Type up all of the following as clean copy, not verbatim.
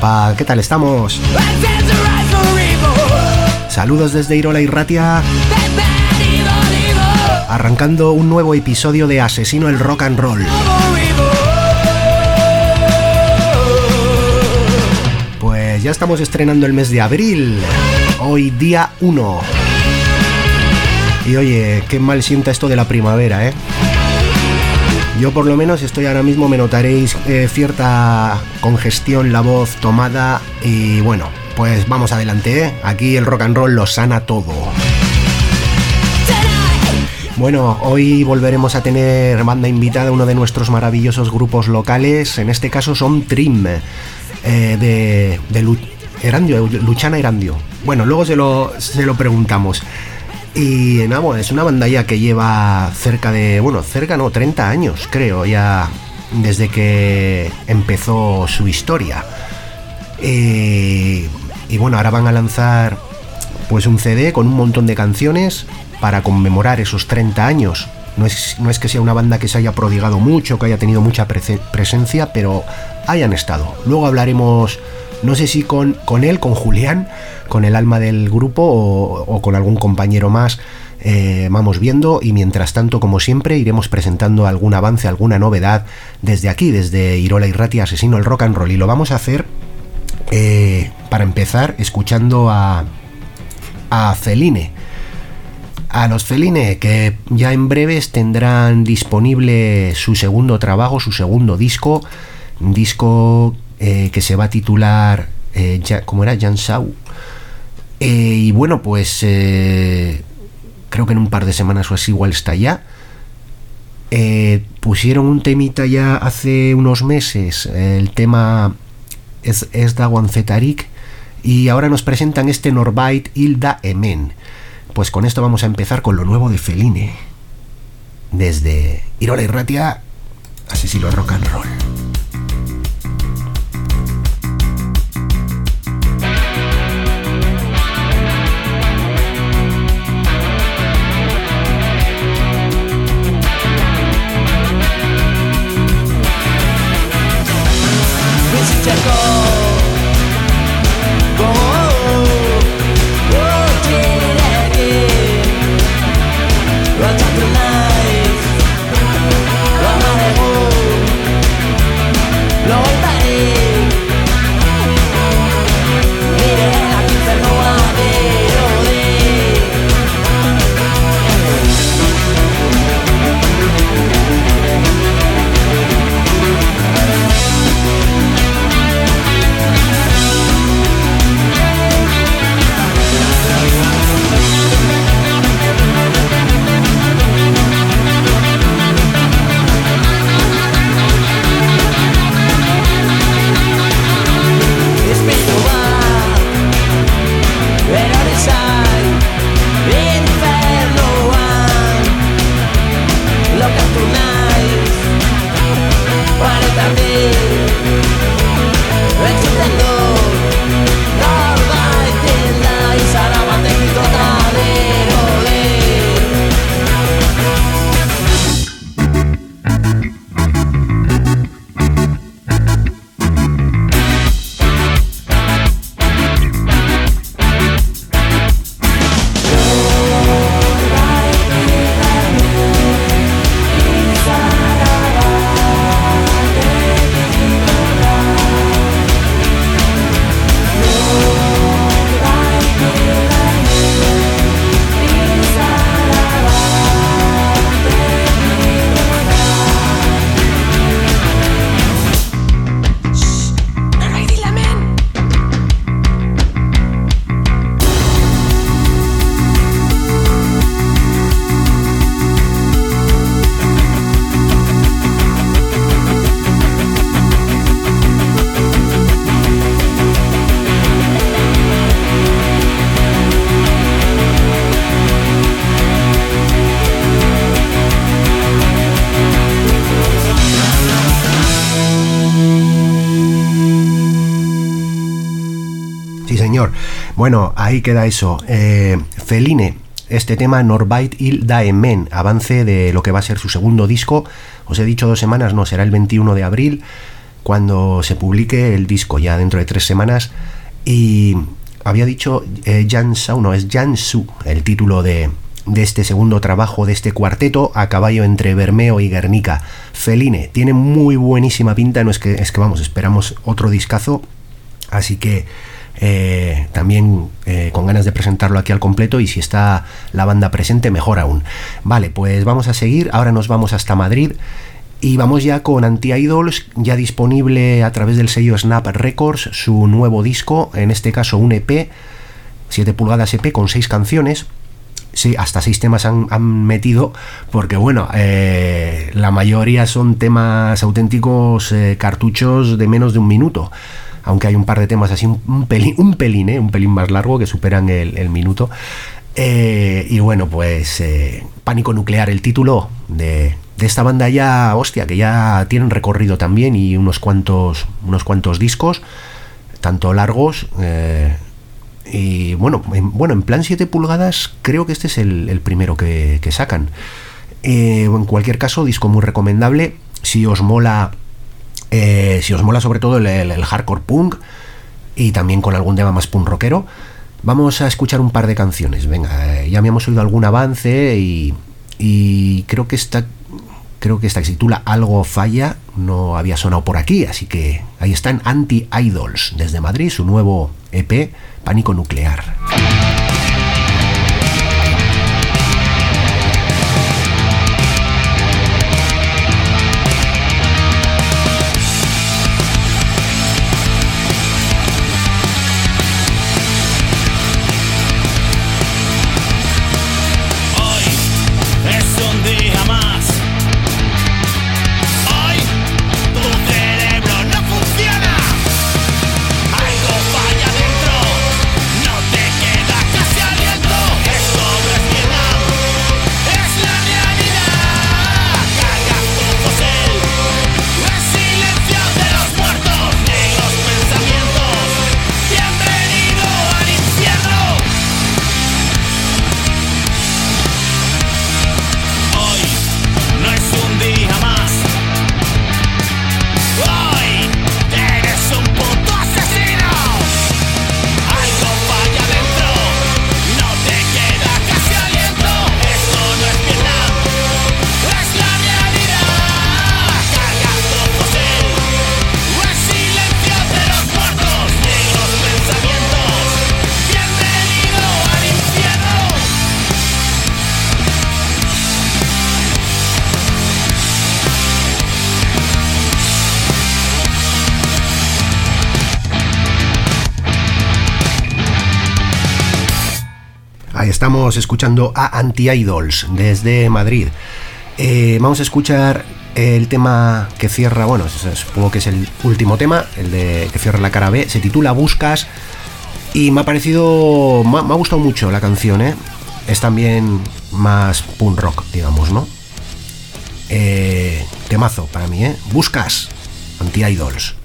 Opa, ¿qué tal estamos? Saludos desde Irola y Ratia, arrancando un nuevo episodio de Asesino el Rock and Roll. Pues ya estamos estrenando el mes de abril, hoy día 1. Y oye, qué mal sienta esto de la primavera, ¿eh? Yo por lo menos estoy ahora mismo, me notaréis cierta congestión, la voz tomada y bueno, pues vamos adelante, ¿eh? Aquí el rock and roll lo sana todo. Bueno, hoy volveremos a tener banda invitada, uno de nuestros maravillosos grupos locales, en este caso son Trim, de Erandio, Luchana Erandio. Bueno, luego se lo preguntamos. Y nada, es una banda ya que lleva cerca 30 años, creo, ya desde que empezó su historia. Y bueno, ahora van a lanzar pues un CD con un montón de canciones para conmemorar esos 30 años. No es que sea una banda que se haya prodigado mucho, que haya tenido mucha presencia, pero hayan estado. Luego hablaremos, no sé si con él, con Julián, con el alma del grupo o con algún compañero más, vamos viendo, y mientras tanto, como siempre, iremos presentando algún avance, alguna novedad desde aquí, desde Irola y Ratia, Asesino el Rock and Roll, y lo vamos a hacer para empezar escuchando a Feline. A los Feline, que ya en breves tendrán disponible su segundo trabajo, su segundo disco que se va a titular ¿cómo era? Jansau. Y bueno, pues creo que en un par de semanas o así igual está ya. Pusieron un temita ya hace unos meses, el tema es Dawan Zetarik, y ahora nos presentan este Norbait Hilda Emen. Pues con esto vamos a empezar con lo nuevo de Feline, desde Irola y Ratia, Asesino Rock and Roll. Bueno, ahí queda eso. Feline, este tema Norbait Hilda Emen, avance de lo que va a ser su segundo disco. Os he dicho 2 semanas, no, será el 21 de abril. cuando se publique el disco, ya dentro de 3 semanas. Y había dicho Jansu, no, es Jansu, el título de este segundo trabajo de este cuarteto, a caballo entre Bermeo y Guernica. Feline, tiene muy buenísima pinta, no es que vamos, esperamos otro discazo, así que también con ganas de presentarlo aquí al completo, y si está la banda presente, mejor aún. Vale, pues vamos a seguir, ahora nos vamos hasta Madrid y vamos ya con Anti-Idols, ya disponible a través del sello Snap Records, su nuevo disco, en este caso un EP, 7 pulgadas EP con 6 canciones. Sí, hasta 6 temas han metido, porque bueno, la mayoría son temas auténticos, cartuchos de menos de 1 minuto, aunque hay un par de temas así un pelín más largo que superan el minuto. Y bueno, pues Pánico Nuclear, el título de esta banda ya, hostia, que ya tienen recorrido también y unos cuantos discos, tanto largos, y bueno, en plan 7 pulgadas creo que este es el primero que sacan. En cualquier caso, disco muy recomendable si os mola sobre todo el hardcore punk, y también con algún tema más punk rockero. Vamos a escuchar un par de canciones. Venga, ya me hemos oído algún avance y creo que esta que se titula Algo Falla, no había sonado por aquí, así que ahí están Anti-Idols desde Madrid, su nuevo EP Pánico Nuclear. Estamos escuchando a Anti-Idols desde Madrid. Vamos a escuchar el tema que cierra, bueno, supongo que es el último tema, el de que cierra la cara B, se titula Buscas, y me ha gustado mucho la canción, es también más punk rock, digamos, ¿no? Temazo para mí, Buscas, Anti-Idols.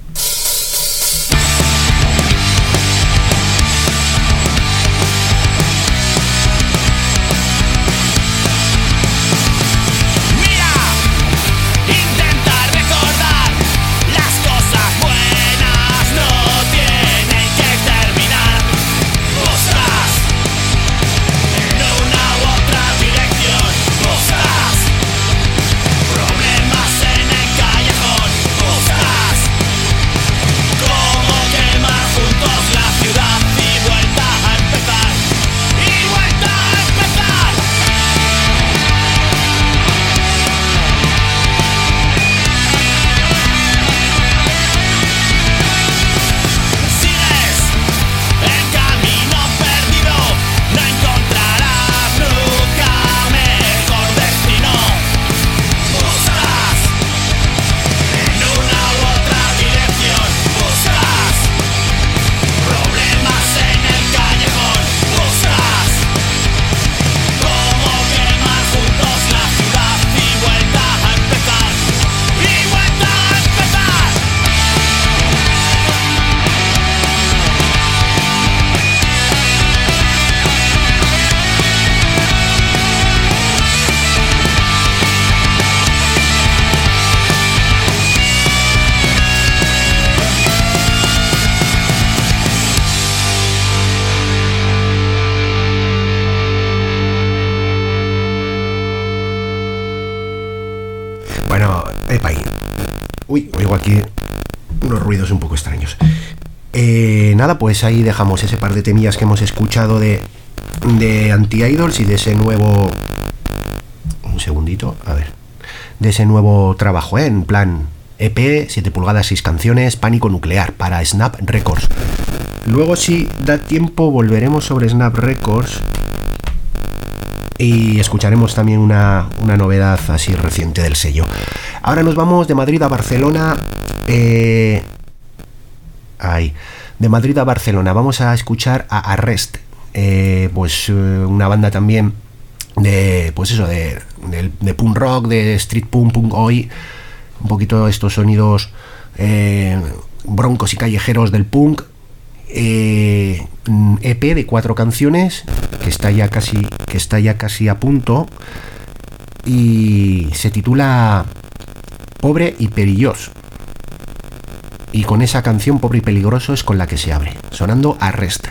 Problemas en el callejón, buscas Uy, oigo aquí unos ruidos un poco extraños. Nada, pues ahí dejamos ese par de temillas que hemos escuchado de Anti-Idols y de ese nuevo... Un segundito, a ver. De ese nuevo trabajo, en plan EP, 7 pulgadas, 6 canciones, Pánico Nuclear, para Snap Records. Luego, si da tiempo, volveremos sobre Snap Records y escucharemos también una novedad así reciente del sello. Ahora nos vamos de Madrid a Barcelona. De Madrid a Barcelona vamos a escuchar a Arrest, una banda también de punk rock, de street punk oi, un poquito estos sonidos broncos y callejeros del punk. EP de 4 canciones que está ya casi a punto y se titula Pobre y Perilloso. Y con esa canción, Pobre y Peligroso, es con la que se abre, sonando Arrest.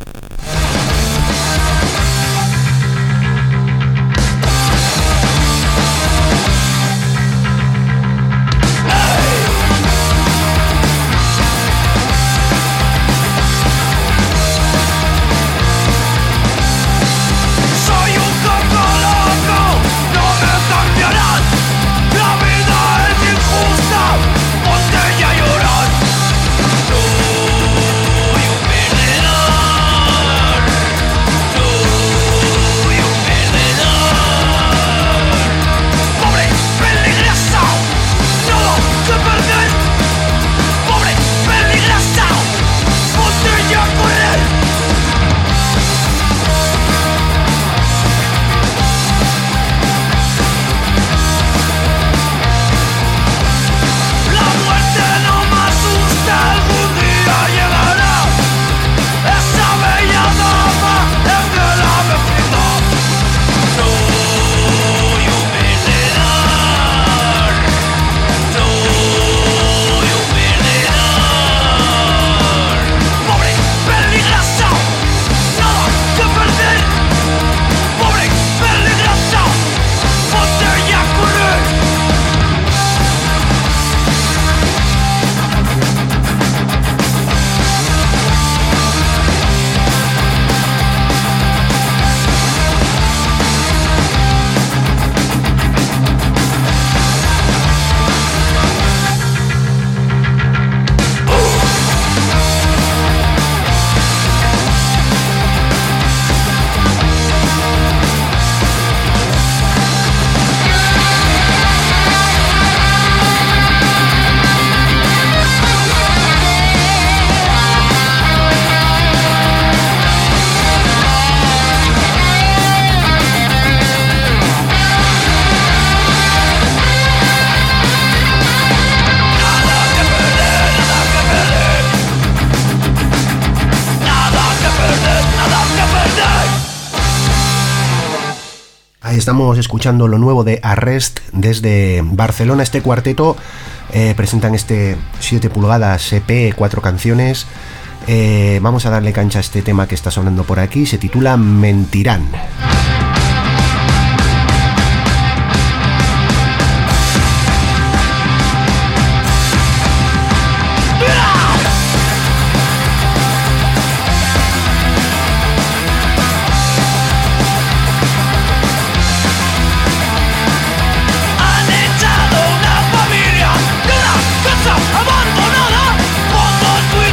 Estamos escuchando lo nuevo de Arrest desde Barcelona. Este cuarteto presentan este 7 pulgadas EP, 4 canciones. Vamos a darle cancha a este tema que está sonando por aquí. Se titula Mentirán.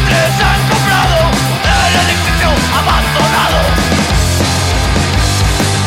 Abandonado.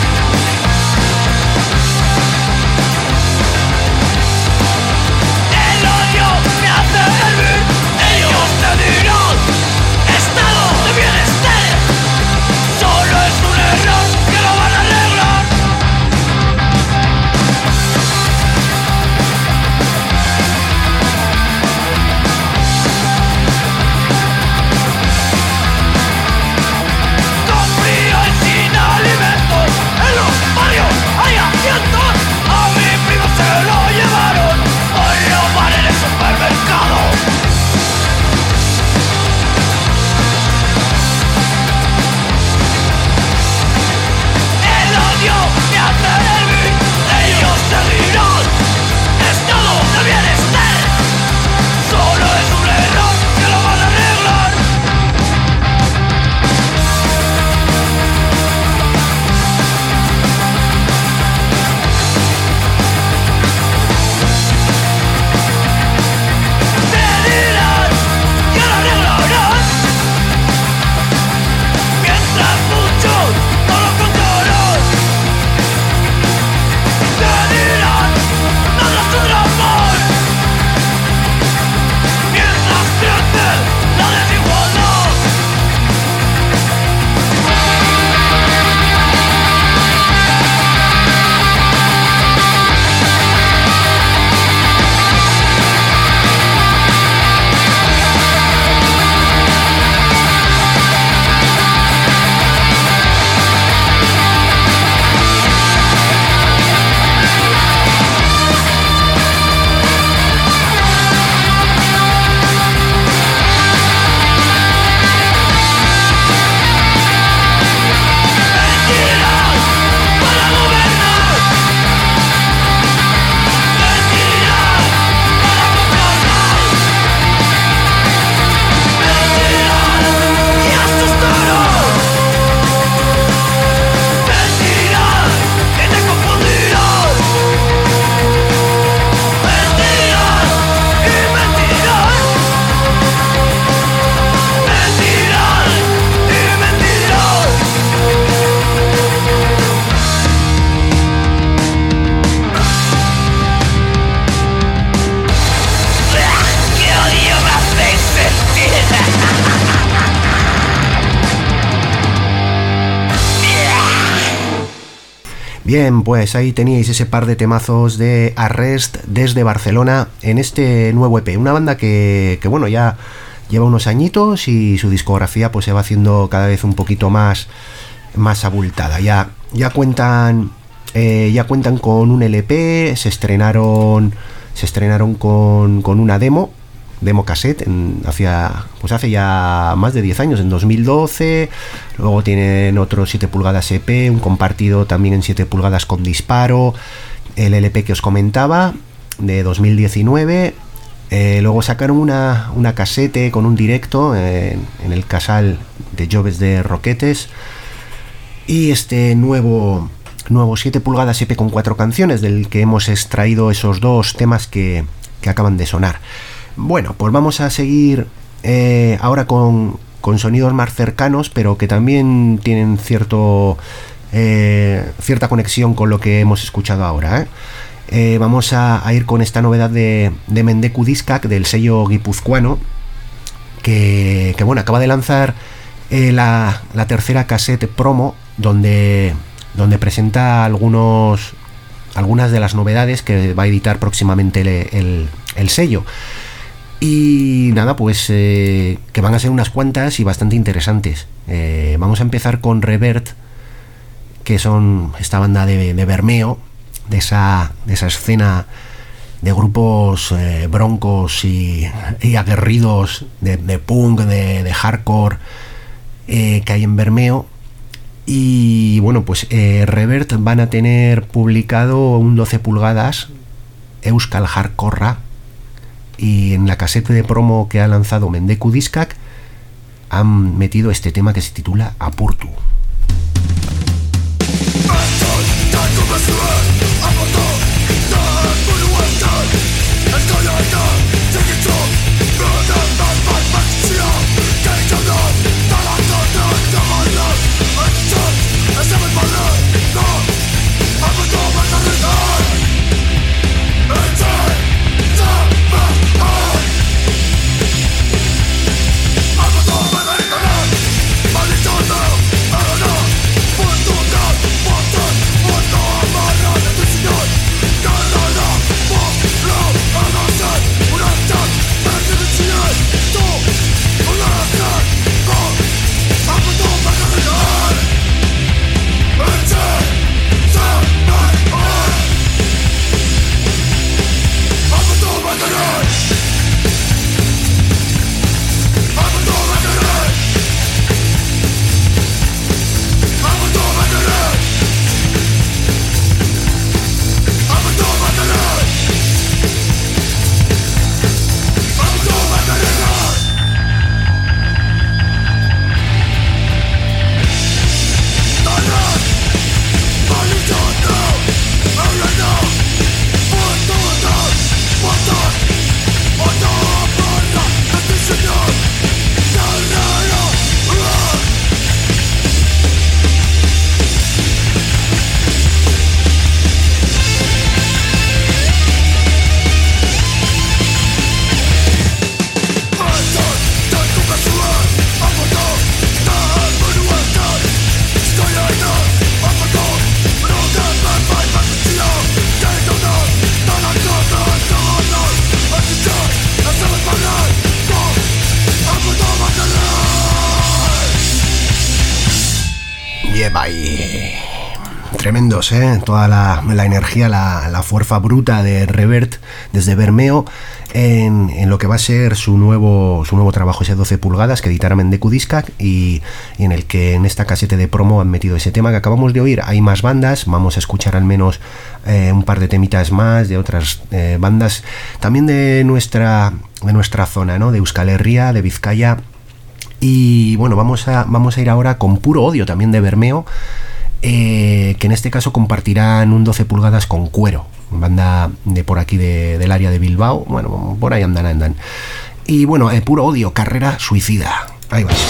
Bien, pues ahí teníais ese par de temazos de Arrest desde Barcelona en este nuevo EP. Una banda que bueno, ya lleva unos añitos y su discografía pues se va haciendo cada vez un poquito más abultada. Ya cuentan con un LP, se estrenaron con una demo cassette hace ya más de 10 años, en 2012. Luego tienen otro 7 pulgadas EP, un compartido también en 7 pulgadas con Disparo, el LP que os comentaba de 2019. Luego sacaron una casete con un directo en el Casal de Joves de Roquetes, y este nuevo 7 pulgadas EP con 4 canciones, del que hemos extraído esos 2 temas que acaban de sonar. Bueno, pues vamos a seguir ahora con sonidos más cercanos, pero que también tienen cierta conexión con lo que hemos escuchado ahora. Vamos a ir con esta novedad de Mendeku Diskak, del sello guipuzcoano, que bueno, acaba de lanzar la tercera cassette promo, donde presenta algunas de las novedades que va a editar próximamente el sello. Y nada, pues que van a ser unas cuantas y bastante interesantes. Vamos a empezar con Revert, que son esta banda de Bermeo, de esa escena de grupos broncos y aguerridos de punk, de hardcore, que hay en Bermeo. Y bueno, pues Revert van a tener publicado un 12 pulgadas Euskal Hardcorra, y en la casete de promo que ha lanzado Mendeku Diskak han metido este tema que se titula Apurtu. Tremendos, toda la energía, la fuerza bruta de Revert desde Bermeo en lo que va a ser su nuevo trabajo, ese 12 pulgadas que editará Mendeku Diskak, y en el que en esta casete de promo han metido ese tema que acabamos de oír. Hay más bandas, vamos a escuchar al menos un par de temitas más de otras bandas también de nuestra zona, ¿no? De Euskal Herria, de Vizcaya. Y bueno, vamos a ir ahora con Puro Odio, también de Bermeo, que en este caso compartirán un 12 pulgadas con Cuero, banda de por aquí del área de Bilbao. Bueno, por ahí andan. Y bueno, Puro Odio, Carrera Suicida. Ahí va.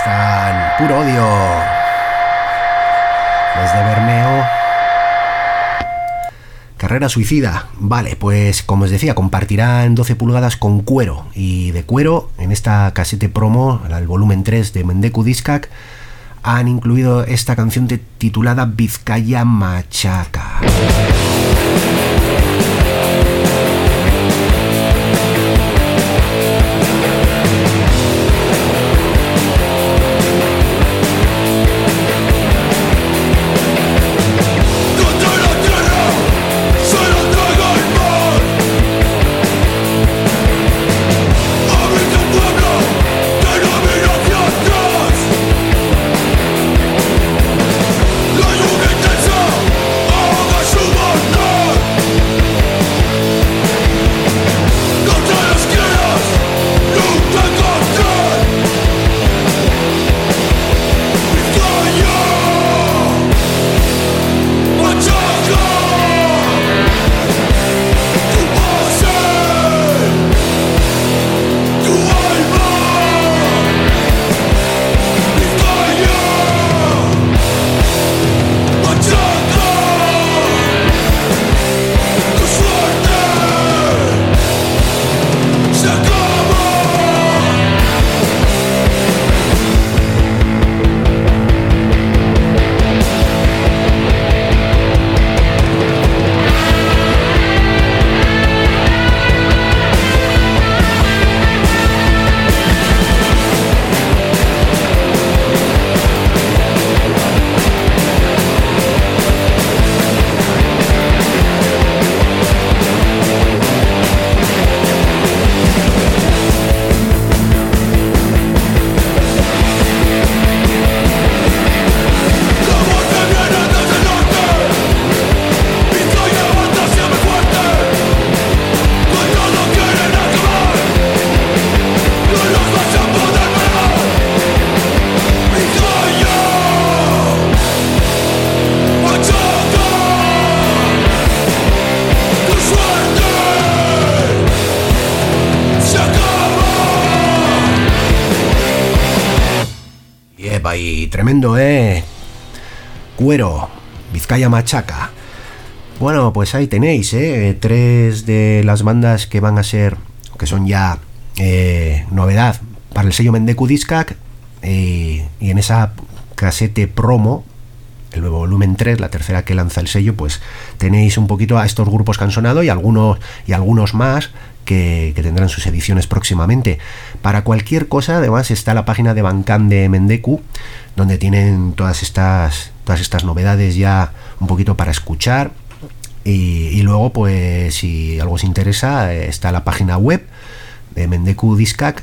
Empiezan Puro Odio desde Bermeo. Carrera Suicida. Vale, pues como os decía, compartirán 12 pulgadas con Cuero. Y de Cuero, en esta casete promo, el volumen 3 de Mendeku Diskak, han incluido esta canción titulada Vizcaya Machaca. Y tremendo, Cuero, Vizcaya Machaca. Bueno, pues ahí tenéis, tres de las bandas que van a ser, que son ya novedad para el sello Mendeku Diskak, y en esa casete promo, el nuevo volumen 3, la tercera que lanza el sello, pues tenéis un poquito a estos grupos que han sonado y algunos más que tendrán sus ediciones próximamente. Para cualquier cosa, además, está la página de Bandcamp de Mendeku, donde tienen todas estas novedades ya un poquito para escuchar. Y luego, pues, si algo os interesa, está la página web de Mendeku Diskak,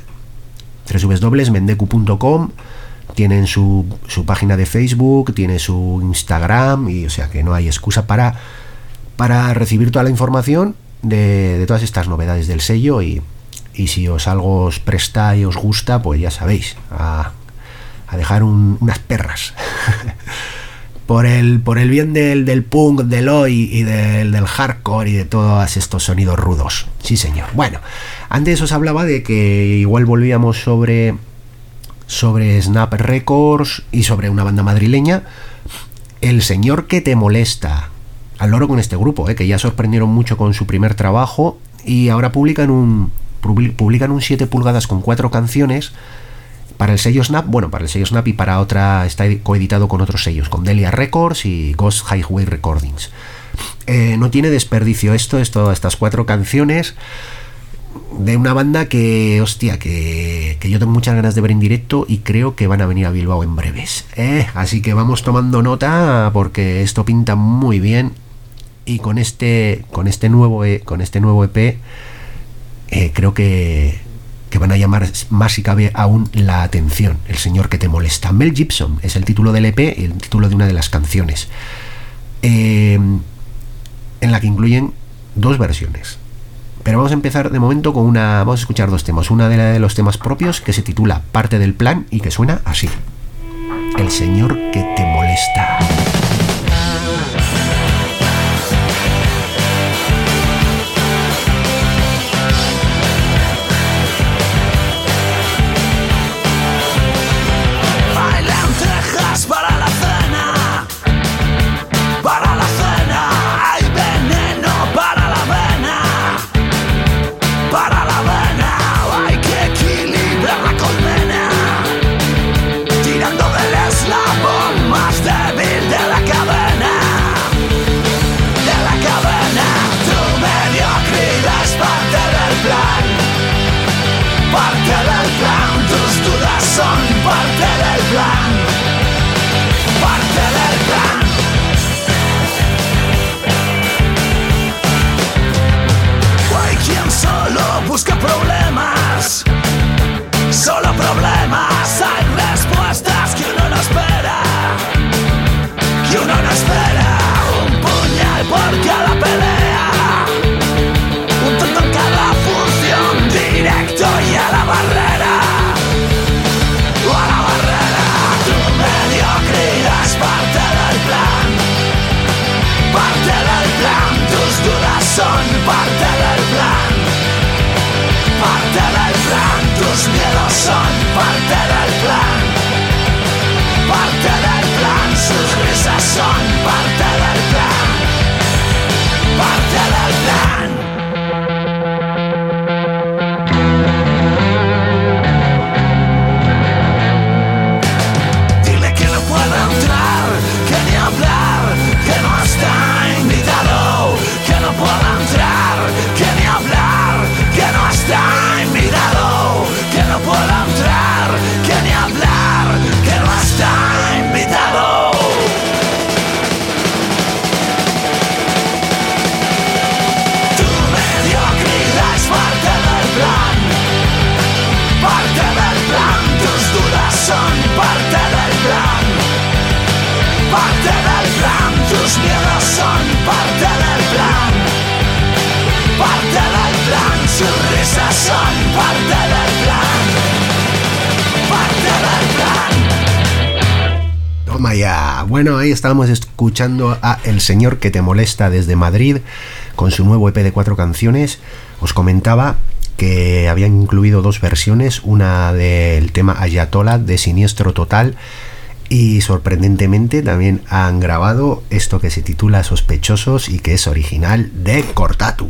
www.mendeku.com. Tienen su página de Facebook, tiene su Instagram, y o sea que no hay excusa para recibir toda la información de todas estas novedades del sello. Y si algo os presta y os gusta, pues ya sabéis, a dejar unas perras por el bien del punk, del oi y del hardcore y de todos estos sonidos rudos. Sí, señor. Bueno, antes os hablaba de que igual volvíamos sobre Snap Records y sobre una banda madrileña, El Señor que te molesta. Al loro con este grupo, que ya sorprendieron mucho con su primer trabajo, y ahora publican un 7 pulgadas con 4 canciones para el sello Snap. Bueno, para el sello Snap y para otra, está coeditado con otros sellos, con Delia Records y Ghost Highway Recordings. No tiene desperdicio estas 4 canciones de una banda que, hostia, que yo tengo muchas ganas de ver en directo, y creo que van a venir a Bilbao en breves, así que vamos tomando nota, porque esto pinta muy bien. Y con este nuevo EP, creo que van a llamar más, si cabe, aún la atención. El Señor que te molesta. Mel Gibson es el título del EP y el título de una de las canciones, en la que incluyen 2 versiones. Pero vamos a empezar de momento vamos a escuchar 2 temas. Una de los temas propios, que se titula Parte del Plan y que suena así: El Señor que te molesta. ya. Bueno, ahí estábamos escuchando a El Señor que te molesta desde Madrid con su nuevo EP de 4 canciones. Os comentaba que habían incluido 2 versiones, una del tema Ayatollah de Siniestro Total, y sorprendentemente también han grabado esto que se titula Sospechosos y que es original de Cortatu.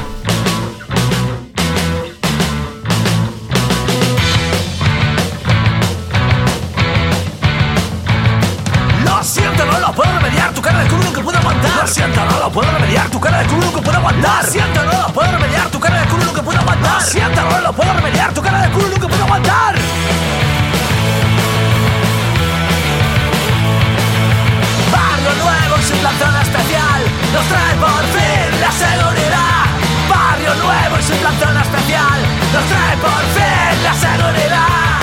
Lo siento, no lo puedo remediar, tu cara de culo que puedo aguantar. Lo siento, no lo puedo remediar, tu cara de culo que puedo aguantar. Lo siento, no lo puedo remediar, tu cara de culo que puedo aguantar. Lo siento, no lo puedo remediar, tu cara de culo que puedo aguantar. Barrio nuevo sin plan zona especial, nos trae por fin la seguridad. Barrio nuevo sin plan zona especial, nos trae por fin la seguridad.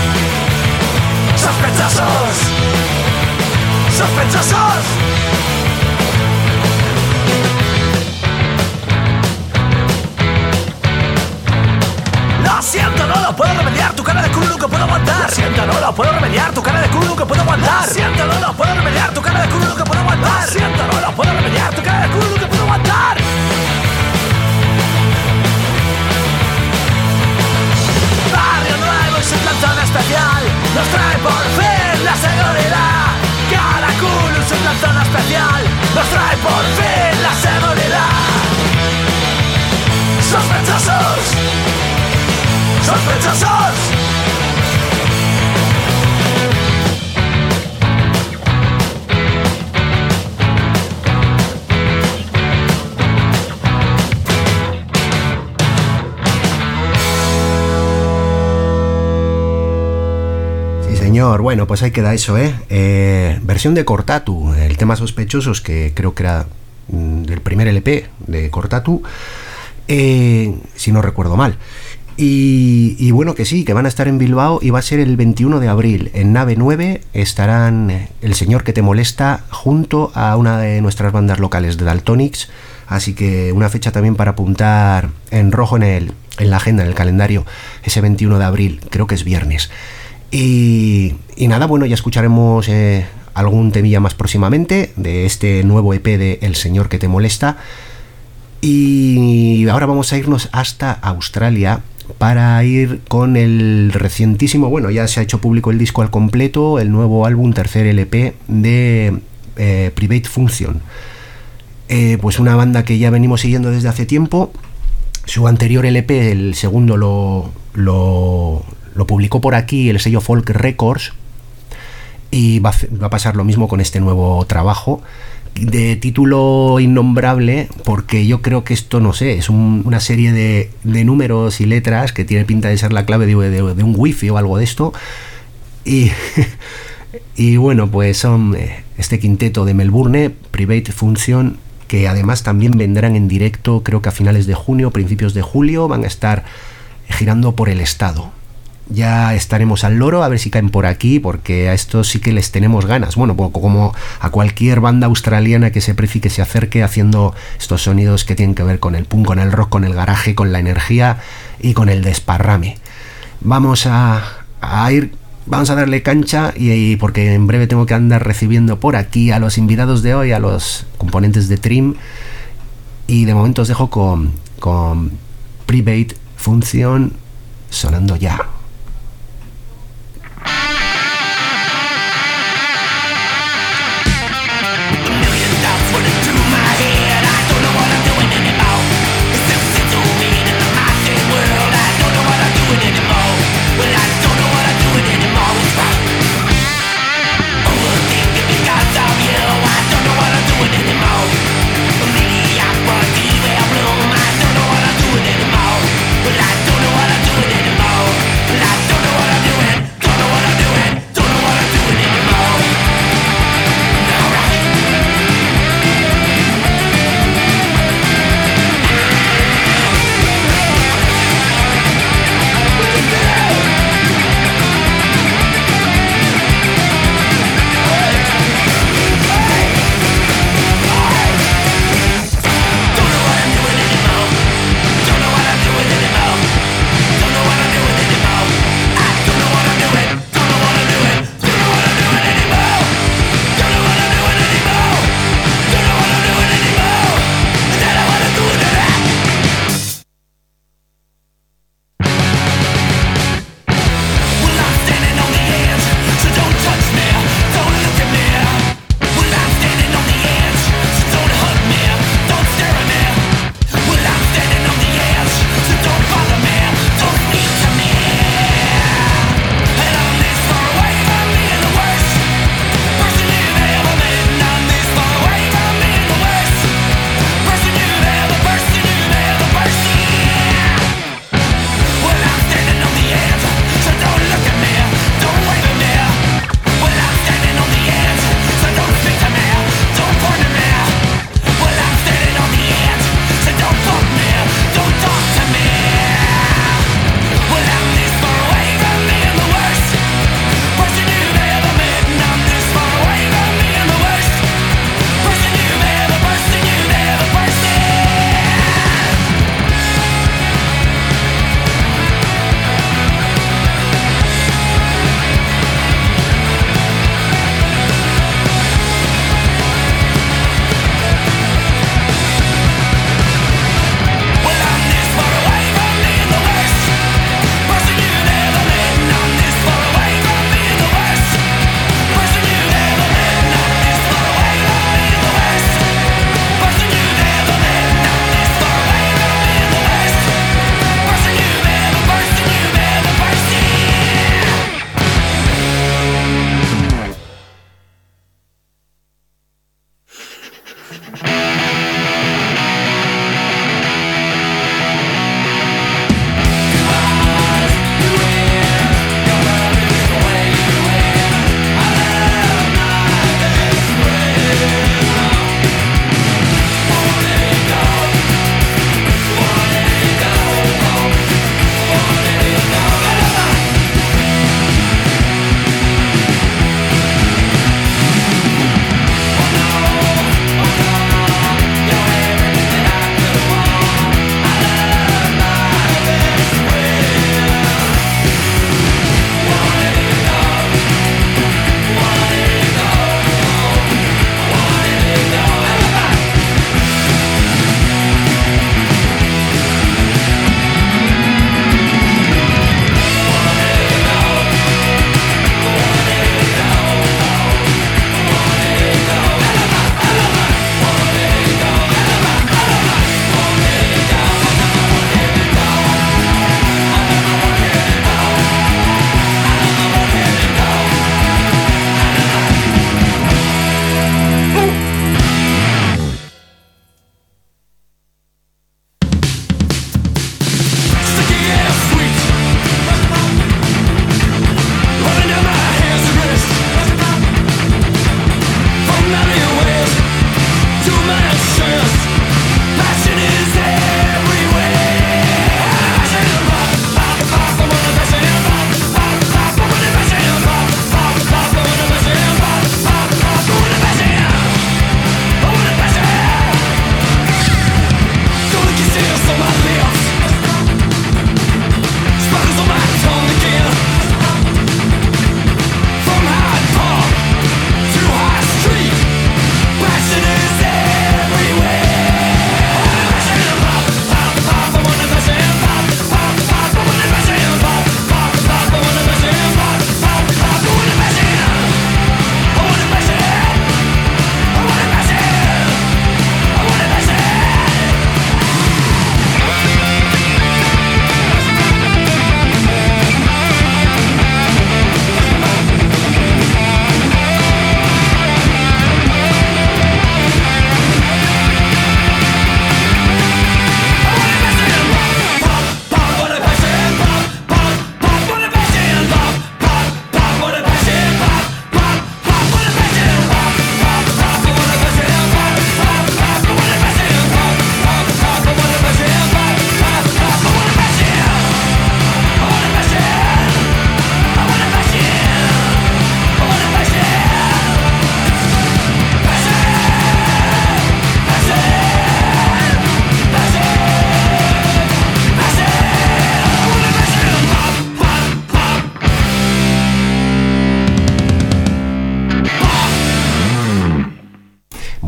Sospechosos, sospechosos. Lo siento, no lo puedo remediar, tu cara de culo que puedo aguantar. Lo siento, no lo puedo remediar, tu cara de culo que puedo aguantar. Lo siento, no lo puedo remediar, tu cara de culo que puedo aguantar. Lo siento, no lo puedo remediar, tu cara de culo que puedo aguantar. Barrio nuevo y sin plan zona especial, nos trae por fin la seguridad. Cada culo y sin plan zona especial, nos trae por fin la seguridad. Sospechosos, sospechosos. Sí, señor. Bueno, pues ahí queda eso, versión de Cortatu, el tema Sospechosos, que creo que era del primer LP de Cortatu, si no recuerdo mal. Y bueno, que sí, que van a estar en Bilbao y va a ser el 21 de abril. En Nave 9 estarán El Señor que te molesta junto a una de nuestras bandas locales de Daltonics. Así que una fecha también para apuntar en rojo en la agenda, en el calendario, ese 21 de abril, creo que es viernes. Y nada, bueno, ya escucharemos algún temilla más próximamente de este nuevo EP de El Señor que te molesta. Y ahora vamos a irnos hasta Australia para ir con el recientísimo, bueno, ya se ha hecho público el disco al completo, el nuevo álbum, tercer LP de Private Function. Pues una banda que ya venimos siguiendo desde hace tiempo. Su anterior LP, el segundo, lo publicó por aquí el sello Folk Records, y va a pasar lo mismo con este nuevo trabajo de título innombrable, porque yo creo que esto, no sé, es una serie de números y letras que tiene pinta de ser la clave de un wifi o algo de esto. Y bueno, pues son este quinteto de Melbourne, Private Function, que además también vendrán en directo, creo que a finales de junio, principios de julio, van a estar girando por el estado. Ya estaremos al loro a ver si caen por aquí, porque a estos sí que les tenemos ganas. Bueno, como a cualquier banda australiana que se precie, que se acerque haciendo estos sonidos que tienen que ver con el punk, con el rock, con el garaje, con la energía y con el desparrame. Vamos a darle cancha, y porque en breve tengo que andar recibiendo por aquí a los invitados de hoy, a los componentes de Trim, y de momento os dejo con Private Function sonando ya. I don't know what I'm doing anymore.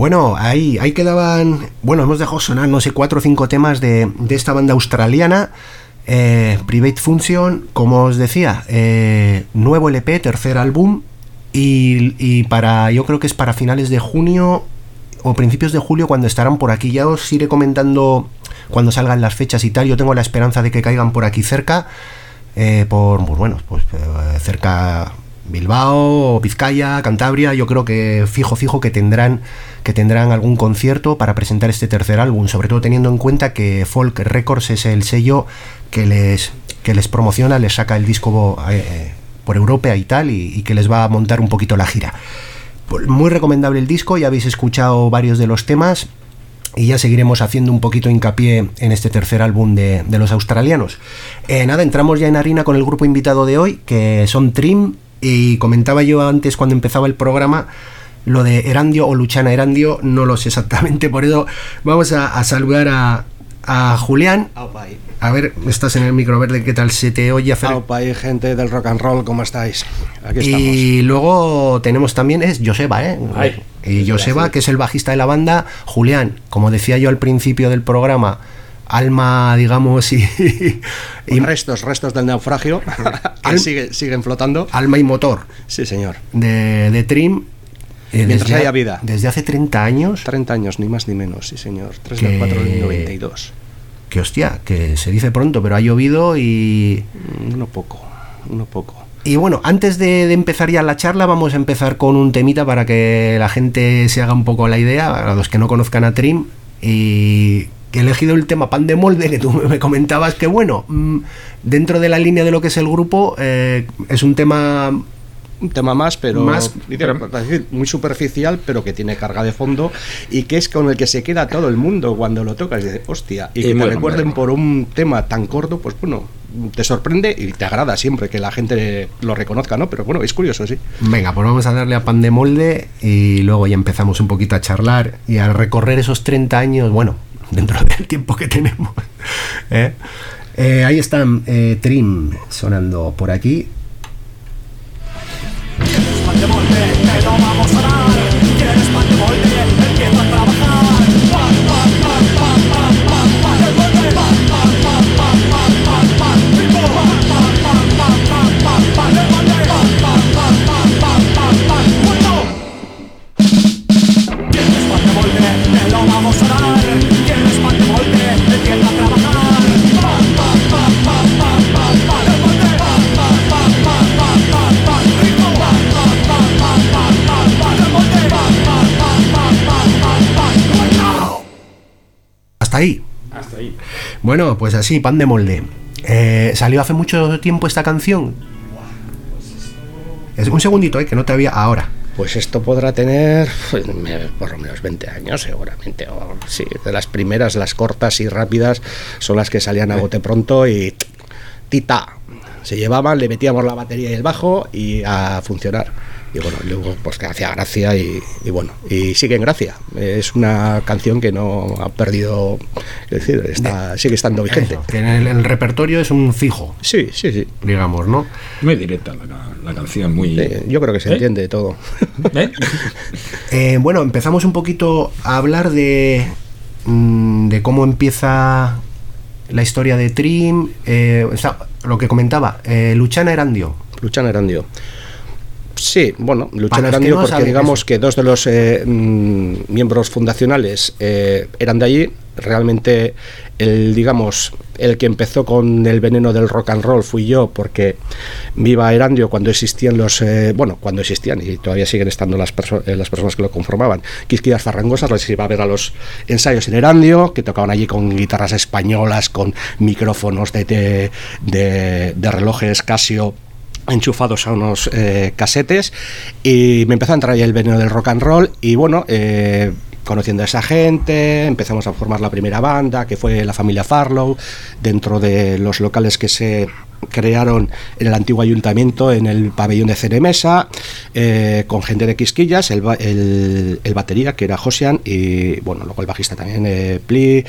Bueno, ahí quedaban... Bueno, hemos dejado sonar, no sé, 4 o 5 temas de esta banda australiana, Private Function, como os decía, nuevo LP, tercer álbum, y yo creo que es para finales de junio o principios de julio cuando estarán por aquí. Ya os iré comentando cuando salgan las fechas y tal. Yo tengo la esperanza de que caigan por aquí cerca, cerca Bilbao, Vizcaya, Cantabria. Yo creo que fijo que tendrán algún concierto para presentar este tercer álbum, sobre todo teniendo en cuenta que Folk Records es el sello que les promociona, les saca el disco por Europa y tal, y que les va a montar un poquito la gira. Pues muy recomendable el disco, ya habéis escuchado varios de los temas y ya seguiremos haciendo un poquito hincapié en este tercer álbum de los australianos. Nada, entramos ya en harina con el grupo invitado de hoy, que son Trim, y comentaba yo antes cuando empezaba el programa lo de Erandio o Luchana Erandio, no lo sé exactamente, por eso vamos a saludar a Julián. Aupai. A ver, estás en el micro verde, ¿qué tal se te oye? Aupai, gente del rock and roll, ¿cómo estáis? Aquí estamos. Y luego tenemos también, es Joseba, Ay, y Joseba, que es el bajista de la banda. Julián, como decía yo al principio del programa, alma, digamos, y restos del naufragio que siguen flotando. Alma y motor. Sí, señor. De Trim. Mientras haya vida. Desde hace 30 años. 30 años, ni más ni menos, sí, señor. 3 del 4 del 92. Que hostia, que se dice pronto, pero ha llovido y... Uno poco. Y bueno, antes de empezar ya la charla, vamos a empezar con un temita para que la gente se haga un poco la idea, a los que no conozcan a Trim, y que he elegido el tema Pan de Molde, que tú me comentabas que bueno, dentro de la línea de lo que es el grupo, es un tema más, pero muy superficial, pero que tiene carga de fondo y que es con el que se queda todo el mundo cuando lo tocas y dices, hostia, y que te recuerden por un tema tan corto, pues bueno, te sorprende y te agrada siempre que la gente lo reconozca, ¿no? Pero bueno, es curioso, sí. Venga, pues vamos a darle a Pan de Molde y luego ya empezamos un poquito a charlar y a recorrer esos 30 años, bueno, dentro del tiempo que tenemos. Ahí están Trim sonando por aquí. ¿Quieres pan de molde? Te lo vamos a dar. ¿Quieres pan de molde? Empieza a trabajar. Pan, pan, pan, pan, pan, pan, pan de molde. Pan, pan, pan, pan, pan, pan, pan. Rico. Pan, pan, pan, pan, pan, pan, pan de molde. Pan, pan, pan, pan, pan, pan, pan. Bueno. ¿Quieres pan de molde? Te lo vamos a dar. ¿Quieres pan de molde? Empieza a trabajar. Pan, pan, pan, pan, pan, pan, pan de molde. Pan, pan, pan, pan, pan, pan, pan. Rico. Hasta ahí. Bueno, pues así, Pan de Molde. ¿Salió hace mucho tiempo esta canción? Es un segundito, que no te había ahora. Pues esto podrá tener por lo menos 20 años seguramente, o sí, de las primeras, las cortas y rápidas son las que salían a bote pronto y tita, se llevaban, le metíamos la batería y el bajo y a funcionar. Y bueno, luego pues que hacía gracia y bueno, y sigue en gracia. Es una canción que no ha perdido, es decir, sigue estando vigente. Eso, que en el repertorio es un fijo. Sí. Digamos, ¿no? Muy directa la canción, muy... Sí, yo creo que se entiende todo. Bueno, empezamos un poquito a hablar de cómo empieza la historia de Trim, lo que comentaba, Luchana Erandio. Sí, bueno, Luchana Erandio, no porque digamos eso, que dos de los miembros fundacionales eran de allí. Realmente el que empezó con el veneno del rock and roll fui yo, porque viva a Erandio cuando existían cuando existían y todavía siguen estando las personas que lo conformaban, Quisquillas Farrangosas. Les iba a ver a los ensayos en Erandio, que tocaban allí con guitarras españolas, con micrófonos de relojes Casio enchufados a unos casetes, y me empezó a entrar ya el veneno del rock and roll y bueno, conociendo a esa gente empezamos a formar la primera banda, que fue la familia Farlow, dentro de los locales que se crearon en el antiguo ayuntamiento, en el pabellón de Ceremesa. con gente de Quisquillas, el batería, que era Josian, y bueno, luego el bajista también, Pli,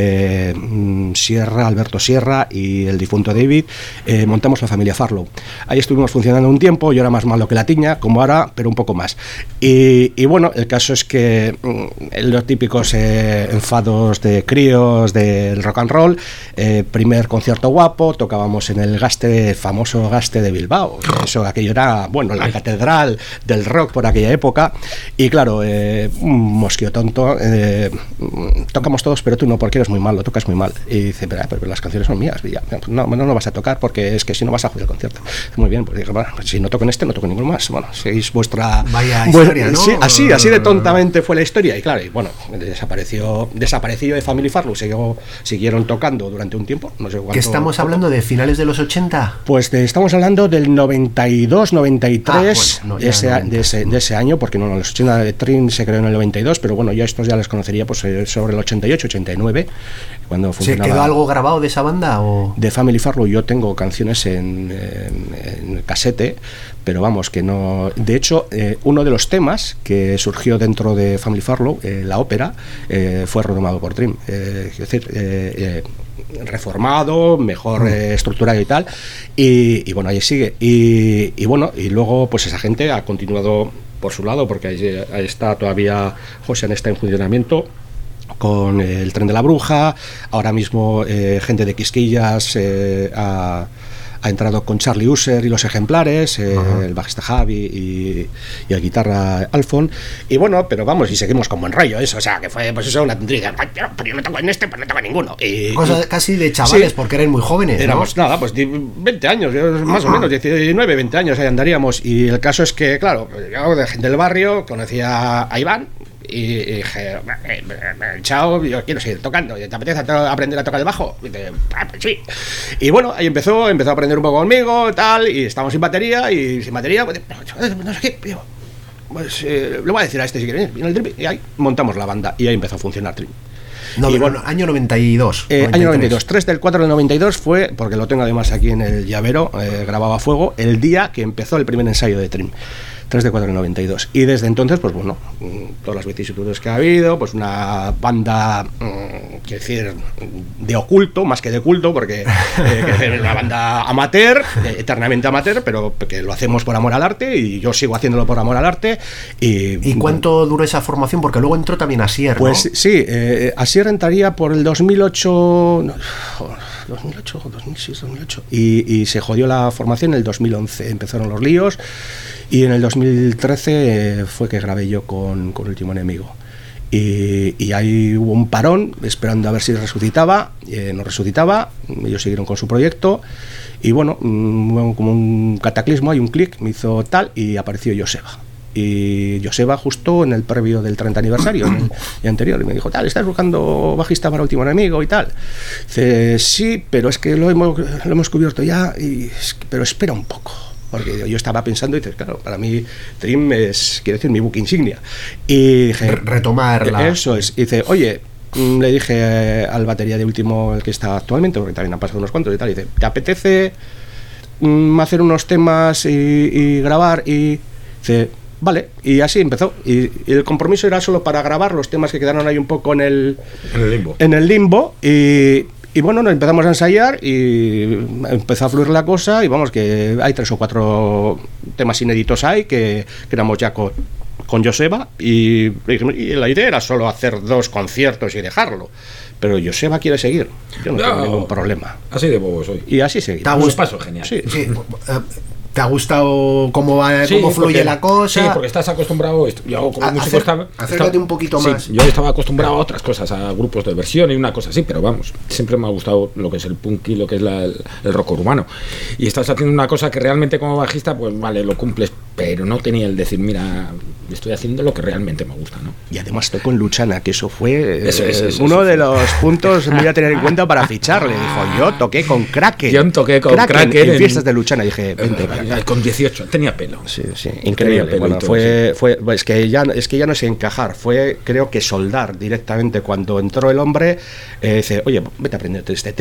Sierra, Alberto Sierra y el difunto David. Montamos la familia Farlow. Ahí estuvimos funcionando un tiempo, yo era más malo que la tiña, como ahora, pero un poco más. Y bueno, el caso es que los típicos enfados de críos del rock and roll, primer concierto guapo, tocábamos en el famoso Gaste de Bilbao. Eso, aquello era, bueno, la catedral del rock por aquella época. Y claro, un mosqueo tonto, tocamos todos, pero tú no, porque eres muy malo, tocas muy mal. Y dice, pero las canciones son mías. Y ya, no vas a tocar porque es que si no vas a jugar el concierto. Muy bien, pues dije, bueno, pues si no toco en este, no toco en ninguno más. Bueno, seguís vuestra... Vaya historia, ¿no? Sí, así de tontamente fue la historia. Y claro, y bueno, desapareció de Family Farlow, siguieron tocando durante un tiempo, no sé cuánto. ¿Qué estamos hablando, de finales de los 80? Pues estamos hablando del 92, 93, bueno, de ese año, porque no, los 80 de Trim se creó en el 92, pero bueno, yo estos ya les conocería pues sobre el 88, 89, cuando funcionaba. ¿Se quedó algo grabado de esa banda? ¿O? De Family Farlow yo tengo canciones en casete, pero vamos, que no... De hecho, uno de los temas que surgió dentro de Family Farlow, la ópera, fue retomado por Trim. Es decir, reformado, mejor estructurado y tal, y bueno, ahí sigue. Y bueno, y luego pues esa gente ha continuado por su lado, porque ahí está todavía, Josian está en funcionamiento con el Tren de la Bruja. Ahora mismo gente de Quisquillas ha entrado con Charlie User y los Ejemplares, el bajista Javi y el guitarra Alfon. Y bueno, pero vamos, y seguimos con buen rollo, eso, o sea, que fue pues eso, una tontería. Pero yo no toco en este, pues no toco en ninguno. Cosa casi de chavales, sí, porque eran muy jóvenes, éramos, ¿no? Nada, pues 20 años, más o menos, 19, 20 años ahí andaríamos. Y el caso es que, claro, yo de gente del barrio conocía a Iván, y dije, chao, yo quiero seguir tocando, ¿te apetece aprender a tocar el bajo? Y dice, pues sí. Y bueno, ahí empezó a aprender un poco conmigo, tal, y estábamos sin batería, pues, no sé qué, pues le voy a decir a este si quiere, viene el Trim, y ahí montamos la banda, y ahí empezó a funcionar Trim. No, y bueno, año 92. Año 92, 3 del 4 del 92 fue, porque lo tengo además aquí en el llavero, grababa a fuego, el día que empezó el primer ensayo de Trim. 3 de 4 del 92. Y desde entonces, pues bueno, todas las vicisitudes que ha habido, pues una banda, quiero decir, de oculto, más que de culto, porque es una banda amateur, eternamente amateur, pero que lo hacemos por amor al arte, y yo sigo haciéndolo por amor al arte. ¿Y cuánto duró esa formación? Porque luego entró también Asier, ¿no? Pues sí, Asier entraría por el 2008... No, 2008, 2006, 2008. Y se jodió la formación en el 2011. Empezaron los líos. Y en el 2013 fue que grabé yo con Último Enemigo. Y ahí hubo un parón, esperando a ver si resucitaba. No resucitaba, ellos siguieron con su proyecto. Y bueno, como un cataclismo, hay un clic, me hizo tal, y apareció Joseba. Y Joseba justo en el previo del 30 aniversario, en el anterior, y me dijo, tal, ¿estás buscando bajista para Último Enemigo y tal? Dice, sí, pero es que lo hemos cubierto ya, pero espera un poco. Porque yo estaba pensando, y dices, claro, para mí Trim es, quiero decir, mi buque insignia. Y dije, retomarla. Eso es. Y dice, oye, le dije al batería de Último, el que está actualmente, porque también han pasado unos cuantos y tal, y dice, ¿te apetece hacer unos temas y grabar? Y dice, vale, y así empezó. Y el compromiso era solo para grabar los temas que quedaron ahí un poco en el limbo. Y bueno, nos empezamos a ensayar y empezó a fluir la cosa, y vamos, que hay 3 o 4 temas inéditos ahí que éramos ya con Joseba, y la idea era solo hacer 2 conciertos y dejarlo. Pero Joseba quiere seguir, yo no tengo ningún problema. Así de bobo soy. Y así seguimos. Un paso genial. Sí. ¿Te ha gustado cómo fluye la cosa? Sí, porque estás acostumbrado. Yo como músico acércate un poquito más. Sí, yo estaba acostumbrado a otras cosas, a grupos de versión y una cosa así, pero vamos, siempre me ha gustado lo que es el punk y lo que es el rock urbano. Y estás haciendo una cosa que realmente como bajista, pues vale, lo cumples, pero no tenía el decir, mira, estoy haciendo lo que realmente me gusta, ¿no? Y además tocó en Luchana, que eso fue uno de los puntos que me voy a tener en cuenta para ficharle. Dijo, yo toqué con Kraken. Yo toqué con Kraken en fiestas de Luchana. Dije, vente para acá. Con 18, tenía pelo. Sí, increíble. Bueno, fue es que ya no sé encajar. Fue, creo que soldar directamente cuando entró el hombre. Dice, oye, vete a aprenderte este tema.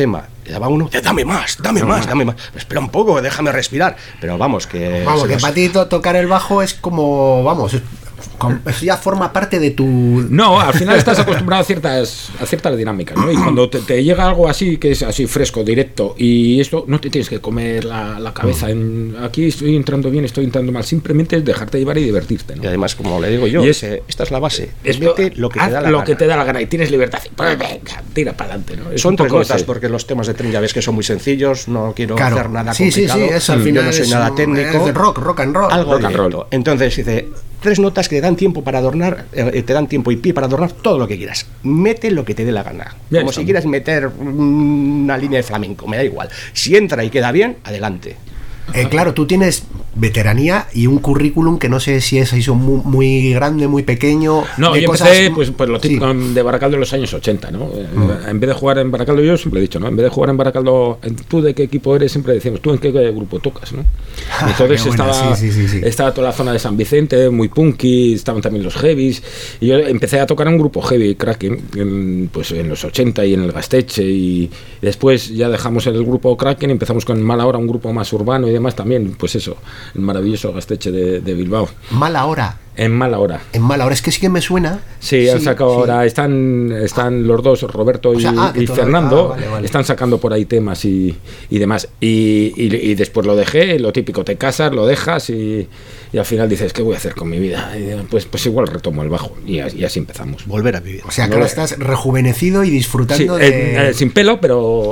te daba uno, dame más. Espera un poco, déjame respirar. Pero vamos, que... Vamos, que para ti tocar el bajo es como, vamos, ya forma parte de tu... No, al final estás acostumbrado a ciertas dinámicas, ¿no? Y cuando te llega algo así, que es así fresco, directo, y esto no te tienes que comer la cabeza aquí estoy entrando bien, estoy entrando mal, simplemente es dejarte llevar y divertirte, ¿no? Y además, como le digo yo, esta es la base. Mete lo que te da la gana y tienes libertad. Pues venga, tira para adelante, ¿no? Son 3 notas, porque los temas de Trim ya ves que son muy sencillos, no quiero hacer nada complicado. Sí, eso al final yo no soy nada técnico. Es rock and roll. Algo directo. Entonces dice... 3 notas que te dan tiempo para adornar, te dan tiempo y pie para adornar todo lo que quieras. Mete lo que te dé la gana. Como si quieras meter una línea de flamenco, me da igual. Si entra y queda bien, adelante. Claro, tú tienes veteranía y un currículum que no sé si es eso muy grande, muy pequeño. No, yo empecé pues lo típico de Baracaldo en los años 80, ¿no? En vez de jugar en Baracaldo, yo siempre he dicho, ¿no? En vez de jugar en Baracaldo, ¿tú de qué equipo eres? Siempre decimos, ¿tú en qué grupo tocas, no? Entonces estaba toda la zona de San Vicente, muy punky, estaban también los heavies, y yo empecé a tocar en un grupo heavy, Kraken, pues en los 80 y en el Gasteche, y después ya dejamos el grupo Kraken y empezamos con Mala Hora, un grupo más urbano y demás también, pues eso, el maravilloso Gasteche de Bilbao. Mala Hora. En Mala Hora. Es que sí que me suena. Sí, han sacado ahora, están los dos, Roberto y Fernando, vale. Están sacando por ahí temas y demás. Y después lo dejé, lo típico, te casas, lo dejas y al final dices, ¿qué voy a hacer con mi vida? Y pues igual retomo el bajo y así empezamos. Volver a vivir. O sea, que ahora estás rejuvenecido y disfrutando sin pelo, pero...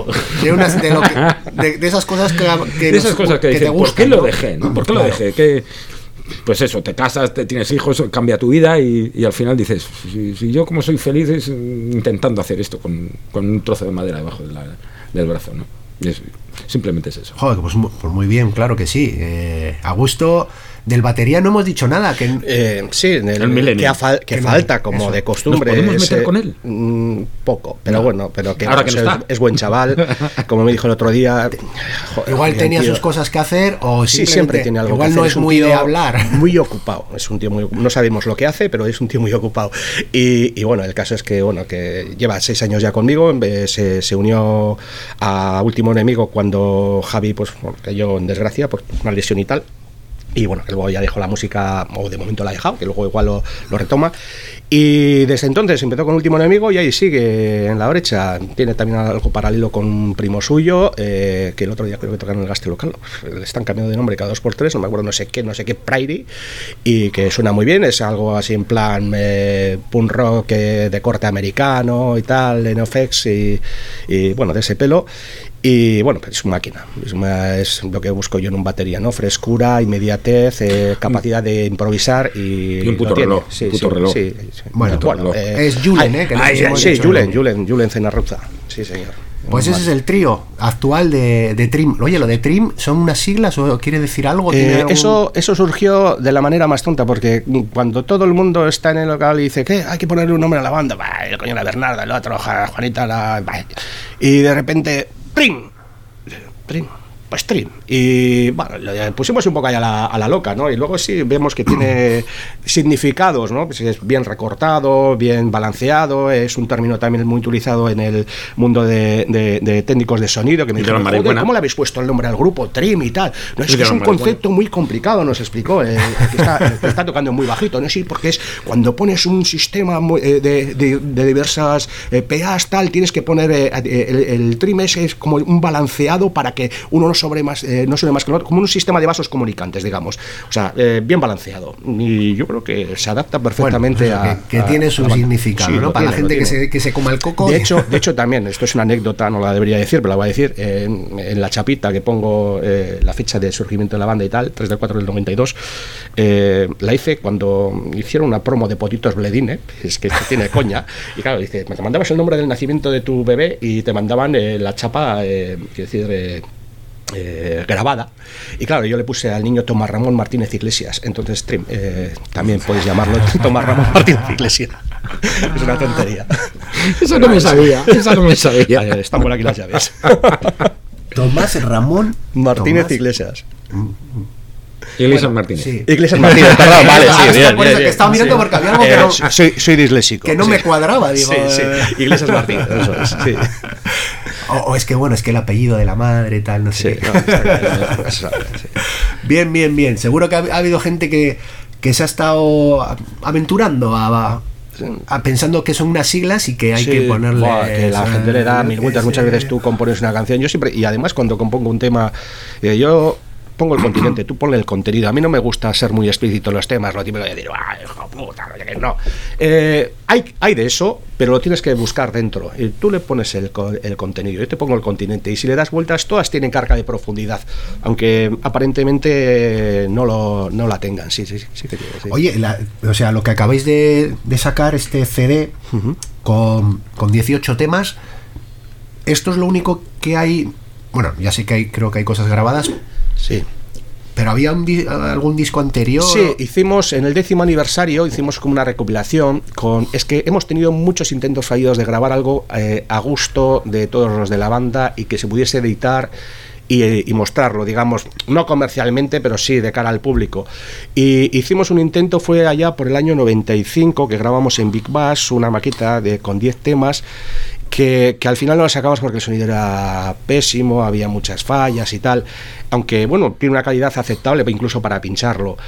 de esas cosas que dices, te gustan, ¿por qué lo dejé? ¿No? ¿Por qué lo dejé? Pues eso, te casas, tienes hijos, cambia tu vida y al final dices, si yo como soy feliz es intentando hacer esto con un trozo de madera debajo del brazo, ¿no? Simplemente es eso. Joder, pues muy bien, claro que sí. A gusto. Del batería no hemos dicho nada. Sí, el Millennium. Que falta, como eso. De costumbre. ¿Nos podemos meter con él? Poco, pero bueno, pero que ahora que no está. Es buen chaval. Como me dijo el otro día. Joder, igual tenía sus cosas que hacer o sí, siempre tiene algo igual que hacer. No es muy de hablar. Muy ocupado. Es un tío no sabemos lo que hace, pero es un tío muy ocupado. Y bueno, el caso es que que lleva 6 años ya conmigo. Se unió a Último Enemigo cuando Javi pues cayó en desgracia por una lesión y tal. Y bueno, que luego ya dejó la música, o de momento la ha dejado, que luego igual lo retoma. Y desde entonces empezó con Último Enemigo y ahí sigue en la brecha. Tiene también algo paralelo con un primo suyo, que el otro día creo que tocaron en el Gaste Local. Le están cambiando de nombre cada 2x3, no me acuerdo, no sé qué, Prairie, y que suena muy bien. Es algo así en plan punk rock de corte americano y tal, NoFX y bueno, de ese pelo. Y bueno, es una máquina, es lo que busco yo en un batería, ¿no? Frescura, inmediatez, capacidad de improvisar y un puto reloj. Sí. Bueno, reloj. Es Julen, sí, Julen Cenarruza, sí señor. Pues ese es el trío actual de Trim. Oye, ¿lo de Trim son unas siglas o quiere decir algo? Eso surgió de la manera más tonta, porque cuando todo el mundo está en el local y dice que hay que ponerle un nombre a la banda, el coño la Bernarda, el otro, Juanita, y de repente Trim, pues Trim. Y bueno, lo pusimos un poco ahí a la loca, ¿no? Y luego sí vemos que tiene significados, ¿no? Pues es bien recortado, bien balanceado, es un término también muy utilizado en el mundo de técnicos de sonido, que me dijeron, joder, ¿cómo le habéis puesto el nombre al grupo? Trim y tal. No, es que es un concepto muy complicado, nos explicó, el que está tocando muy bajito, ¿no? Sí, porque es cuando pones un sistema de diversas PAs, tal, tienes que poner el trim es como un balanceado para que uno no suene más que el otro, como un sistema de vasos comunicantes, digamos. O sea, bien balanceado. Y yo creo que se adapta perfectamente que tiene su significado, sí, ¿no? Para la gente que se coma el coco. De hecho, también, esto es una anécdota, no la debería decir, pero la voy a decir, en la chapita que pongo la fecha de surgimiento de la banda y tal, 3 del 4 del 92, la hice cuando hicieron una promo de Potitos Bledine, es que tiene coña, y claro, dice, te mandabas el nombre del nacimiento de tu bebé y te mandaban la chapa, grabada, y claro, yo le puse al niño Tomás Ramón Martínez Iglesias, entonces Trim, también puedes llamarlo Tomás Ramón Martínez Iglesias. Es una tontería. Eso no me sabía. Están por aquí las llaves. Tomás Ramón Martínez Iglesias. Iglesias Martínez. Sí. Iglesias Martínez, perdón, vale, sí, bien. Que estaba mirando porque había algo que no... Soy disléxico. Que no me cuadraba, digo. Sí. Iglesias Martínez, eso es, sí. O es que bueno, es que el apellido de la madre, tal, no sé. Sí, qué. no, está claro, sí. Bien. Seguro que ha habido gente que se ha estado aventurando pensando que son unas siglas y que hay que ponerle... que la gente le da mil vueltas. Muchas veces tú compones una canción. Yo siempre, y además cuando compongo un tema, yo pongo el continente, tú ponle el contenido. A mí no me gusta ser muy explícito en los temas, lo típico de decir, hijo puta, no. Hay de eso, pero lo tienes que buscar dentro. Y tú le pones el contenido, yo te pongo el continente. Y si le das vueltas, todas tienen carga de profundidad, aunque aparentemente no la tengan. Sí que tiene, sí. Oye, o sea, lo que acabáis de sacar, este CD, con 18 temas, ¿esto es lo único que hay? Bueno, ya sé que creo que hay cosas grabadas. Sí. ¿Pero había algún disco anterior? Sí, hicimos en el 10º aniversario, hicimos como una recopilación es que hemos tenido muchos intentos fallidos de grabar algo a gusto de todos los de la banda y que se pudiese editar y mostrarlo, digamos, no comercialmente, pero sí de cara al público. Y hicimos un intento, fue allá por el año 95, que grabamos en Big Bass, una maqueta con 10 temas, que al final no lo sacamos porque el sonido era pésimo, había muchas fallas y tal, aunque bueno, tiene una calidad aceptable incluso para pincharlo,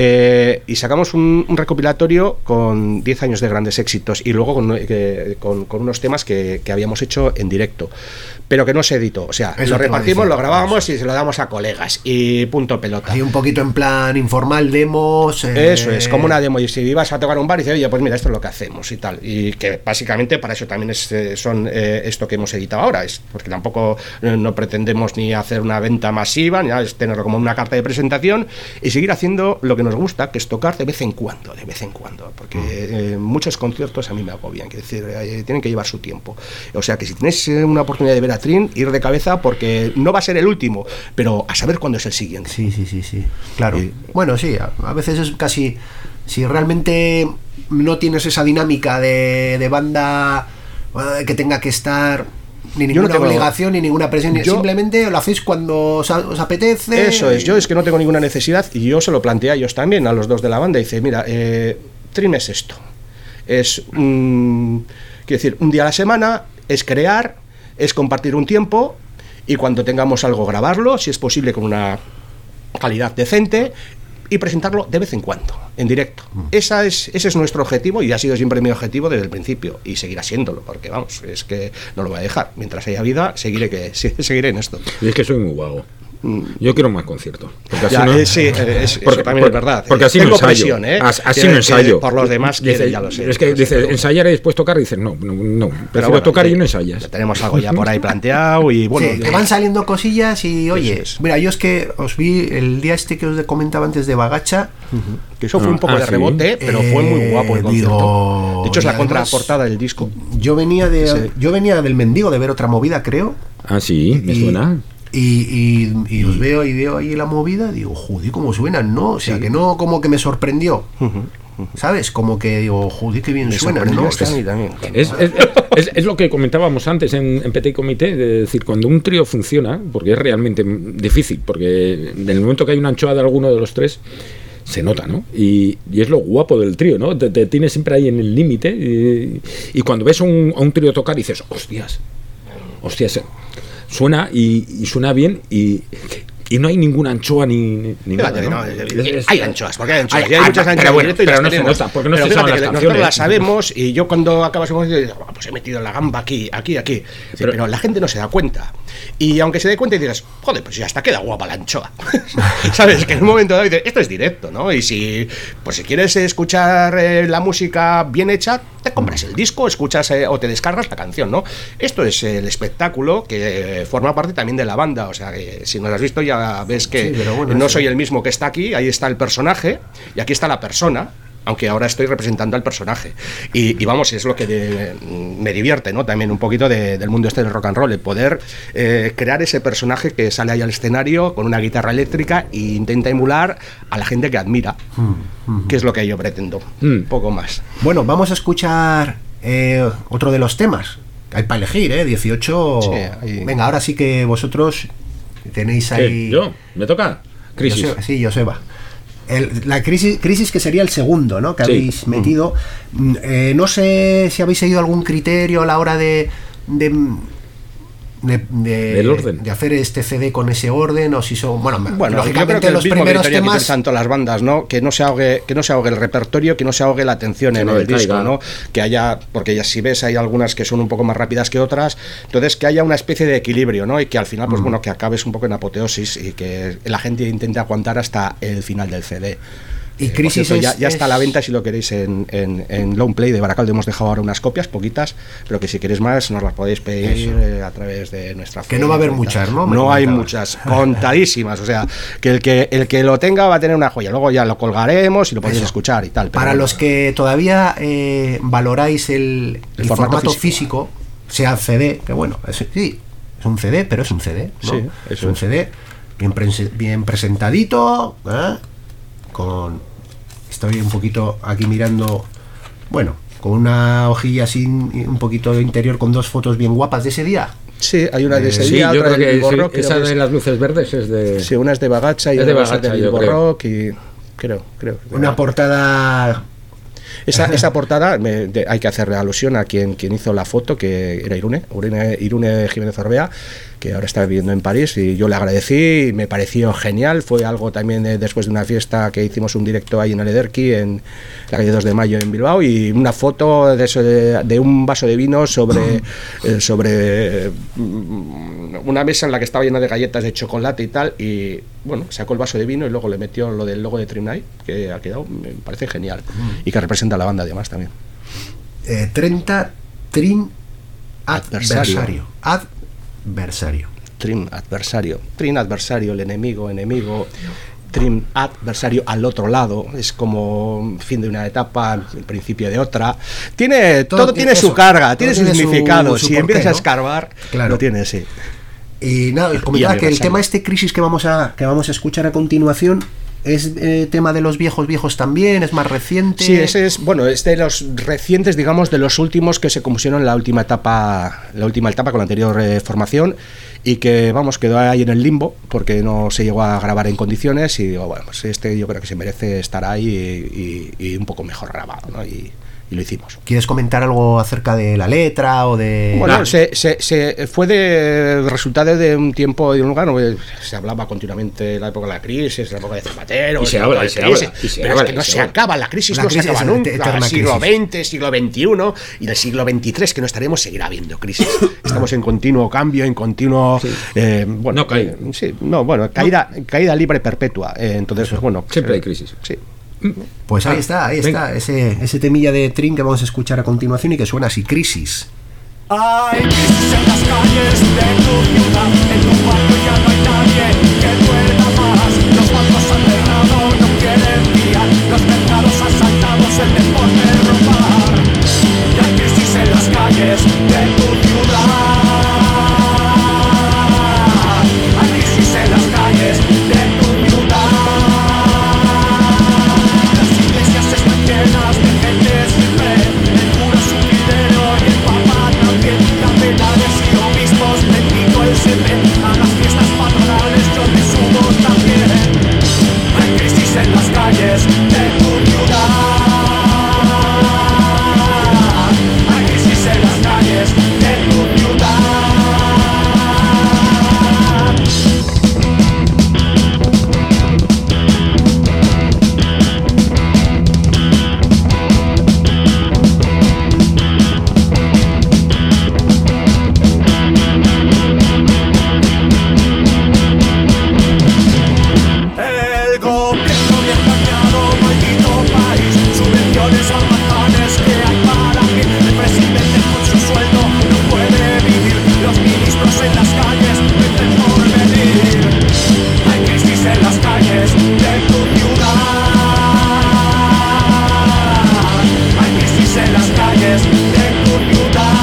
y sacamos un recopilatorio con 10 años de grandes éxitos y luego con unos temas que habíamos hecho en directo, pero que no se editó, o sea, eso lo repartimos, lo grabábamos y se lo damos a colegas y punto pelota. Hay un poquito en plan informal, demos... Eso es, como una demo, y si ibas a tocar un bar y dices, oye, pues mira, esto es lo que hacemos y tal, y que básicamente para eso también son esto que hemos editado ahora, es porque tampoco no pretendemos ni hacer una venta masiva, ni nada, es tenerlo como una carta de presentación y seguir haciendo lo que nos gusta, que es tocar de vez en cuando, porque muchos conciertos a mí me agobian, que decir, tienen que llevar su tiempo, o sea que si tienes una oportunidad de ver a Trin, ir de cabeza porque no va a ser el último, pero a saber cuándo es el siguiente. Sí, claro. Bueno, sí, a veces es casi, si realmente no tienes esa dinámica de banda que tenga que estar ni ninguna obligación ni ninguna presión, simplemente lo hacéis cuando os apetece. Eso es, yo es que no tengo ninguna necesidad y yo se lo planteé a ellos también, a los dos de la banda, y dice, mira, Trim es esto, es quiero decir, un día a la semana, es crear, es compartir un tiempo y cuando tengamos algo grabarlo, si es posible con una calidad decente, y presentarlo de vez en cuando, en directo. Ese es nuestro objetivo y ha sido siempre mi objetivo desde el principio y seguirá siéndolo, porque vamos, es que no lo voy a dejar. Mientras haya vida, seguiré en esto. Y es que soy muy vago. Yo quiero más conciertos. Porque así también es verdad. Porque así tengo no ensayo. Presión, así no ensayo. Por los demás, ya lo sé. Es que dice, ensayar y después tocar, y dices, no. Pero bueno, tocar y no ensayas. Tenemos algo ya por ahí planteado y bueno. Sí, te van saliendo cosillas y oye, mira, yo es que os vi el día que os comentaba antes de Bagacha, que eso fue un poco de rebote, pero fue muy guapo el concierto. De hecho, es la contraportada del disco. Yo venía del Mendigo de ver otra movida, creo. Ah, sí, me suena. Y os veo ahí la movida, digo, joder, cómo suenan, ¿no? O sea, que no como que me sorprendió, ¿sabes? Como que digo, joder, qué bien suenan, ¿no? Es lo que comentábamos antes en Petit Comité, de decir, cuando un trío funciona, porque es realmente difícil, porque en el momento que hay una anchoa de alguno de los tres, se nota, ¿no? Y es lo guapo del trío, ¿no? Te tienes siempre ahí en el límite y cuando ves a un trío tocar dices, hostias, suena y suena bien y no hay ninguna anchoa ni nada, ¿no? Hay anchoas, porque hay anchoas. Hay muchas anchoas, pero no se nota, porque no se saben las canciones. Nosotros las sabemos y yo cuando acabas digo, pues he metido la gamba aquí. Pero la gente no se da cuenta. Y aunque se dé cuenta y digas, joder, pues ya hasta queda guapa la anchoa. ¿Sabes? Que en un momento dado dices, esto es directo, ¿no? Y si quieres escuchar la música bien hecha, te compras el disco, escuchas o te descargas la canción, ¿no? Esto es el espectáculo que forma parte también de la banda. O sea, que si no lo has visto ya ves que no soy el mismo que está aquí, ahí está el personaje y aquí está la persona, aunque ahora estoy representando al personaje y vamos, es lo que me divierte, ¿no? También un poquito del mundo este del rock and roll, el poder crear ese personaje que sale ahí al escenario con una guitarra eléctrica e intenta emular a la gente que admira, que es lo que yo pretendo, poco más. Bueno, vamos a escuchar otro de los temas, hay para elegir, 18. Sí, venga, ahora sí que vosotros tenéis ahí... ¿Yo? ¿Me toca? Crisis. Sí, Joseba. La crisis que sería el segundo, ¿no? Que habéis metido. No sé si habéis seguido algún criterio a la hora de del orden. de hacer este CD con ese orden, o si son, bueno, yo creo lógicamente que los el mismo primeros criterio que temas, utilizan todas las bandas, ¿no? Que no se ahogue el repertorio, que no se ahogue la atención Que en no el disco, decaiga. ¿no? Que haya, porque ya si ves hay algunas que son un poco más rápidas que otras, entonces que haya una especie de equilibrio, ¿no? Y que al final, pues bueno, que acabes un poco en apoteosis y que la gente intente aguantar hasta el final del CD. y Por Crisis cierto, es, ya está a la venta si lo queréis en Long Play de Baracaldo. Hemos dejado ahora unas copias, poquitas, pero que si queréis más nos las podéis pedir a través de nuestra Que no va a haber muchas, ¿no? Me No hay comentabas. muchas, contadísimas. O sea, que el que lo tenga va a tener una joya. Luego ya lo colgaremos y lo podéis Eso. escuchar y tal. pero para bueno, los que todavía valoráis el formato físico, sea CD, que bueno, sí, es un CD, pero es un CD, ¿no? Sí, es eso un es. CD bien presentadito, estoy un poquito aquí mirando, bueno, con una hojilla así un poquito interior con 2 fotos bien guapas de ese día. sí, hay una de ese Sí, día, yo otra creo de que Bilbo sí, Rock, creo esa que de es- las luces verdes es de... sí, una es de Bagacha y Es de otra es Bagacha, de yo Bilbo creo. Rock y creo. Una portada. Esa portada hay que hacerle alusión a quien hizo la foto, que era Irune Jiménez Orbea, que ahora está viviendo en París, y yo le agradecí y me pareció genial. Fue algo también después de una fiesta que hicimos un directo ahí en el Ederki, en la calle 2 de Mayo en Bilbao, y una foto de un vaso de vino sobre una mesa en la que estaba llena de galletas de chocolate y tal, y bueno, sacó el vaso de vino y luego le metió lo del logo de Trim Night, que ha quedado, me parece genial, y que representa a la banda además también. 30 Trin Adversario. Adversario. Trim adversario, el enemigo, Trim adversario al otro lado, es como fin de una etapa, el principio de otra. Todo tiene eso, su carga, todo tiene su tiene significado. su Si porqué, empiezas a ¿no? escarbar, Claro. lo tiene, sí. Y nada, os comentaba Y que el aniversario. tema este Crisis que vamos a escuchar a continuación es tema de los viejos también, es más reciente. Sí, ese es, bueno, es de los recientes, digamos, de los últimos que se compusieron en la última etapa con la anterior formación, y que, vamos, quedó ahí en el limbo porque no se llegó a grabar en condiciones, y digo, bueno, pues este yo creo que se merece estar ahí y un poco mejor grabado, ¿no? Y lo hicimos. ¿Quieres comentar algo acerca de la letra o de...? Bueno, se fue de resultado de un tiempo y un lugar, ¿no? Se hablaba continuamente de la época de la crisis, la época de Zapatero, Y se la habla, época y se de crisis, habla, y se pero habla, es que no y se se habla. acaba, la crisis La no crisis se acaba es nunca, eterna siglo crisis. XX, siglo XXI y del siglo XXIII que no estaremos, seguirá habiendo crisis. Estamos en continuo cambio, en continuo... bueno, No caída. caída libre perpetua. Entonces, pues bueno... Siempre hay crisis. Sí. Pues ahí está, venga. ese temilla de Trin que vamos a escuchar a continuación y que suena así, Crisis. Hay crisis en las calles de tu ciudad, en tu barrio ya no hay nadie que pueda más. Los bancos han cerrado, no quieren fiar, los mercados asaltados, el deporte robar. Y hay crisis en las calles de tu ciudad. Hay crisis en las calles de tu ciudad. Las iglesias están llenas de gente sin fe, el cura es un dinero y el papa también. Capelanes y obispos, bendito el semen, a las fiestas patronales yo me subo también. Hay crisis en las calles de tu ciudad. Hay crisis en las calles de tu ciudad. El gobierno bien dañado, maldito país. Subvenciones a majanes que hay para mí. El presidente con su sueldo no puede vivir. Los ministros en las calles venden por venir. Hay crisis en las calles de tu ciudad. Hay crisis en las calles de tu ciudad.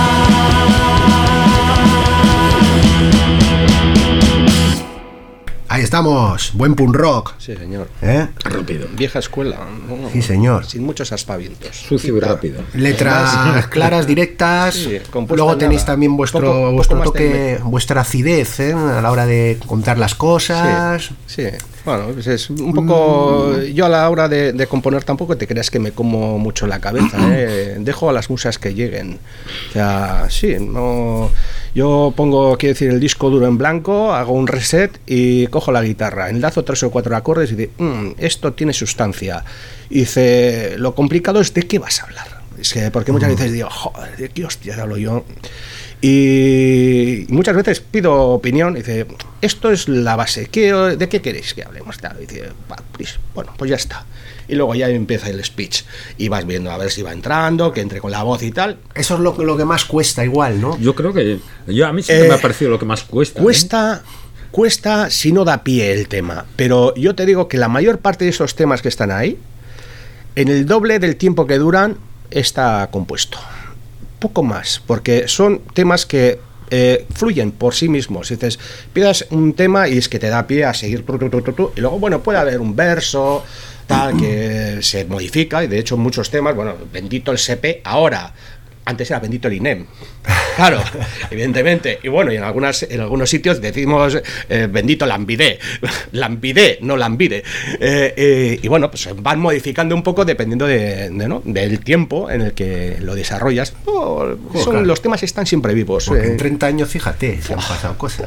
Ahí estamos, buen punk rock. Sí, señor. ¿Eh? Rápido. Vieja escuela, ¿no? Sí, señor. Sin muchos aspavientos. Sucio y rápido. Letras claras, directas. compuestas. Sí, compuesta luego tenéis nada. también vuestro Poco más toque, vuestra acidez, a la hora de contar las cosas. Sí. Bueno, pues es un poco... Yo a la hora de componer tampoco te creas que me como mucho la cabeza, ¿eh? Dejo a las musas que lleguen. O sea, sí, no... Yo pongo, quiero decir, el disco duro en blanco, hago un reset y cojo la guitarra, enlazo 3 o 4 acordes y digo, esto tiene sustancia. Y dice, lo complicado es de qué vas a hablar. Es que, porque muchas veces digo, joder, ¿de qué hostia hablo yo? Y muchas veces pido opinión y dice, esto es la base, ¿de qué queréis que hablemos? Y dice, bueno, pues ya está. Y luego ya empieza el speech y vas viendo a ver si va entrando, que entre con la voz y tal. Eso es lo que más cuesta igual, ¿no? Yo creo que... a mí siempre me ha parecido lo que más cuesta. Cuesta si no da pie el tema, pero yo te digo que la mayor parte de esos temas que están ahí, en el doble del tiempo que duran, está compuesto. Poco más, porque son temas que fluyen por sí mismos. Si dices, pidas un tema y es que te da pie a seguir y luego, bueno, puede haber un verso tal que se modifica, y de hecho muchos temas, bueno, bendito el CP ahora, antes era bendito el INEM, claro, evidentemente, y bueno, y en algunos sitios decimos bendito Lambide, no Lambide, y bueno, pues van modificando un poco dependiendo del tiempo en el que lo desarrollas. Los temas están siempre vivos. Porque en 30 años, fíjate, se han pasado cosas.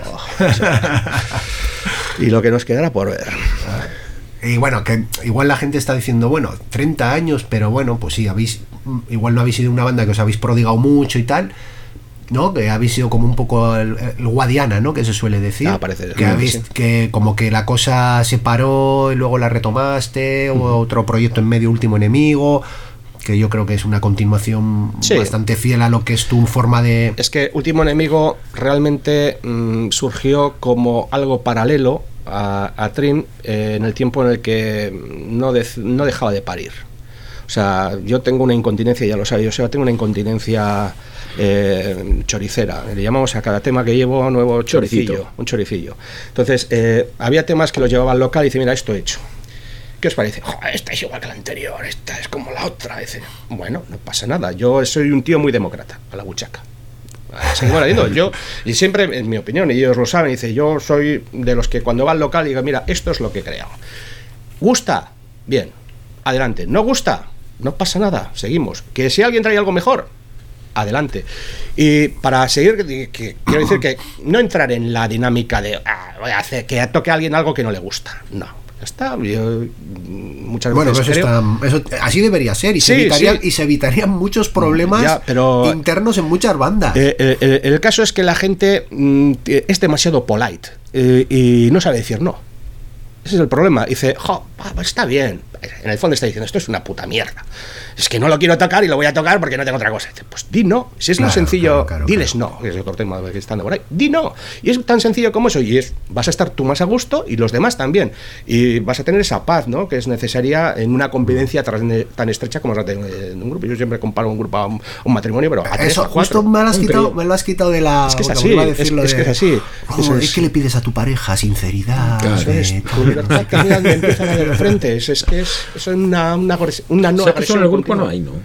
Y lo que nos quedará por ver. Y bueno, que igual la gente está diciendo, bueno, 30 años, pero bueno, pues sí, igual no habéis sido una banda que os habéis prodigado mucho y tal, ¿no? Que habéis sido como un poco el Guadiana, ¿no? Que se suele decir. Parece, que como que la cosa se paró y luego la retomaste, o otro proyecto en medio, Último Enemigo, que yo creo que es una continuación bastante fiel a lo que es tu forma de... Es que Último Enemigo realmente surgió como algo paralelo a Trim en el tiempo en el que no dejaba de parir. O sea, yo tengo una incontinencia, ya lo sabéis, tengo una incontinencia choricera. Le llamamos a cada tema que llevo nuevo choricillo, un choricillo. Entonces, había temas que los llevaba al local y dice, mira, esto he hecho. ¿Qué os parece? Esta es igual que la anterior, esta es como la otra. Dice, bueno, no pasa nada, yo soy un tío muy demócrata, a la buchaca. Yo, y siempre, en mi opinión, y ellos lo saben, dice, yo soy de los que cuando va al local digo, mira, esto es lo que creo. ¿Gusta? Bien, adelante. ¿No gusta? No pasa nada, seguimos. Que si alguien trae algo mejor, adelante. Y para seguir, quiero decir que no entrar en la dinámica de voy a hacer que toque a alguien algo que no le gusta. No. Está muchas veces eso así debería ser, y se evitarían muchos problemas internos en muchas bandas. El caso es que la gente es demasiado polite y no sabe decir no. Ese es el problema. Dice, está bien. En el fondo está diciendo, esto es una puta mierda. Es que no lo quiero tocar y lo voy a tocar porque no tengo otra cosa. Dice, pues di no. Si es lo sencillo, diles no. Es el cortema que están por ahí. Di no. Y es tan sencillo como eso. Y vas a estar tú más a gusto y los demás también. Y vas a tener esa paz, ¿no? Que es necesaria en una convivencia tan estrecha como la de un grupo. Yo siempre comparo un grupo a un matrimonio, pero a eso justo me lo has quitado de la... Es que es así. Es que es así. Es que le pides a tu pareja sinceridad. Que al final me empiezan a ver de frente. Es que es una no agresión. En el grupo no hay, ¿no?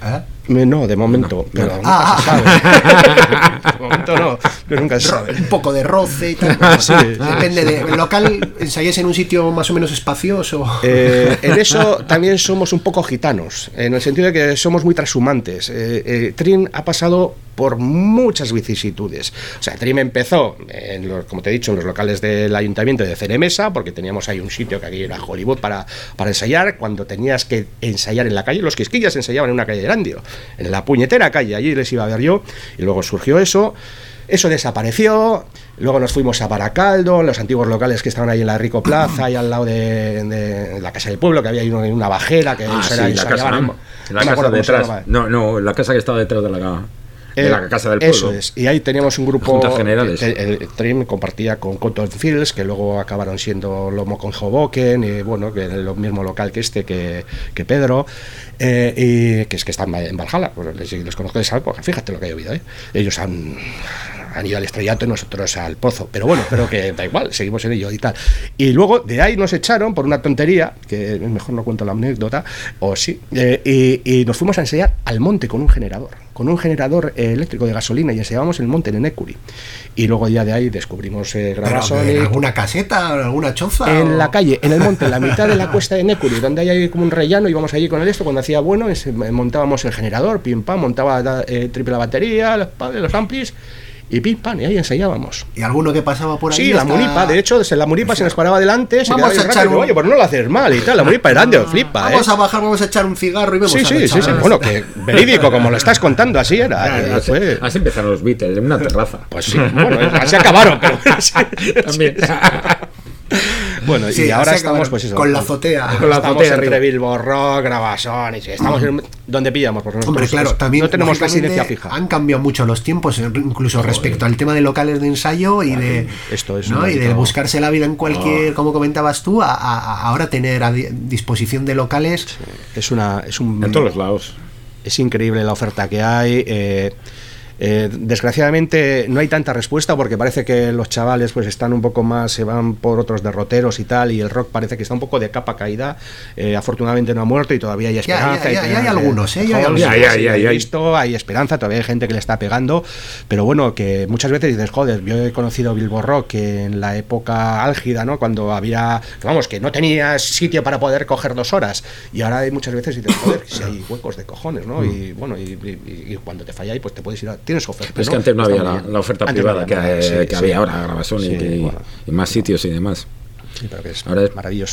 No, de momento. Pero nunca se sabe. De momento no, pero nunca se sabe. Un poco de roce y tal. Sí, depende del local. ¿Ensayáis en un sitio más o menos espacioso? En eso también somos un poco gitanos, en el sentido de que somos muy transhumantes. Trim ha pasado por muchas vicisitudes. O sea, Trim empezó, como te he dicho, en los locales del ayuntamiento de Ceremesa, porque teníamos ahí un sitio que aquí era Hollywood para ensayar, cuando tenías que ensayar en la calle. Los Quisquillas ensayaban en una calle de Erandio, en la puñetera calle, allí les iba a ver yo, y luego surgió eso desapareció, luego nos fuimos a Baracaldo, los antiguos locales que estaban ahí en la Rico Plaza, ahí al lado de la Casa del Pueblo, que había ahí una bajera, que la casa detrás. No, la casa que estaba detrás de la Casa del Pueblo. Eso es, y ahí teníamos un grupo. Juntas generales. El Trim compartía con Cotton Fields, que luego acabaron siendo Lomo con Hoboken, y bueno, que es el mismo local que Pedro, y que están en Valhalla, pues les conozco de salvo, porque fíjate lo que ha llovido, ellos han han ido al estrellato y nosotros al pozo. Pero bueno, pero que da igual, seguimos en ello y tal. Y luego de ahí nos echaron por una tontería, que mejor no cuento la anécdota, o sí, y nos fuimos a ensayar al monte con un generador eléctrico de gasolina, y ensayábamos en el monte, en Nécuri. Y luego ya de ahí descubrimos Grabasonic. ¿En alguna caseta, alguna choza? En la calle, en el monte, en la mitad de la cuesta de Nécuri, donde hay como un rellano, íbamos allí con el esto, cuando hacía bueno, montábamos el generador, pim pam, montaba triple la batería, los amplis, y pim pam, y ahí ensayábamos. ¿Y alguno que pasaba por ahí? Sí, la Munipa, de hecho, la Munipa se nos paraba delante, se vamos quedaba a echar rato, oye, pues no lo haces mal y tal, la Munipa era de flipa, Vamos a bajar, vamos a echar un cigarro y vemos sí, bueno, que verídico, como lo estás contando, así era. Así empezaron los Beatles, en una terraza. Pues sí, bueno, así acabaron, pero también. Bueno, sí, y ahora estamos pues eso, con la azotea. Estamos entre Bilbo Rock, Grabasonic, estamos donde pillamos, porque hombre, claro, también no tenemos residencia fija. Han cambiado mucho los tiempos, incluso respecto al tema de locales de ensayo y de esto es, ¿no? Y de buscarse la vida en cualquier, como comentabas tú, a ahora tener a disposición de locales. Sí, es un en todos los lados. Es increíble la oferta que hay. Desgraciadamente no hay tanta respuesta, porque parece que los chavales pues están un poco más, se van por otros derroteros y tal, y el rock parece que está un poco de capa caída. Afortunadamente no ha muerto y todavía hay esperanza. Ya hay algunos, hay esperanza, todavía hay gente que le está pegando, pero bueno, que muchas veces dices, joder, yo he conocido Bilbo Rock en la época álgida, ¿no? Cuando había, vamos, que no tenías sitio para poder coger 2 horas, y ahora hay muchas veces dices, joder, si hay huecos de cojones, ¿no? Y bueno, y cuando te falla ahí, pues te puedes ir a... Tienes oferta, es que antes no había la oferta privada que había ahora, Grabasonic y más sitios y demás. Sí, pero que ahora es maravilloso.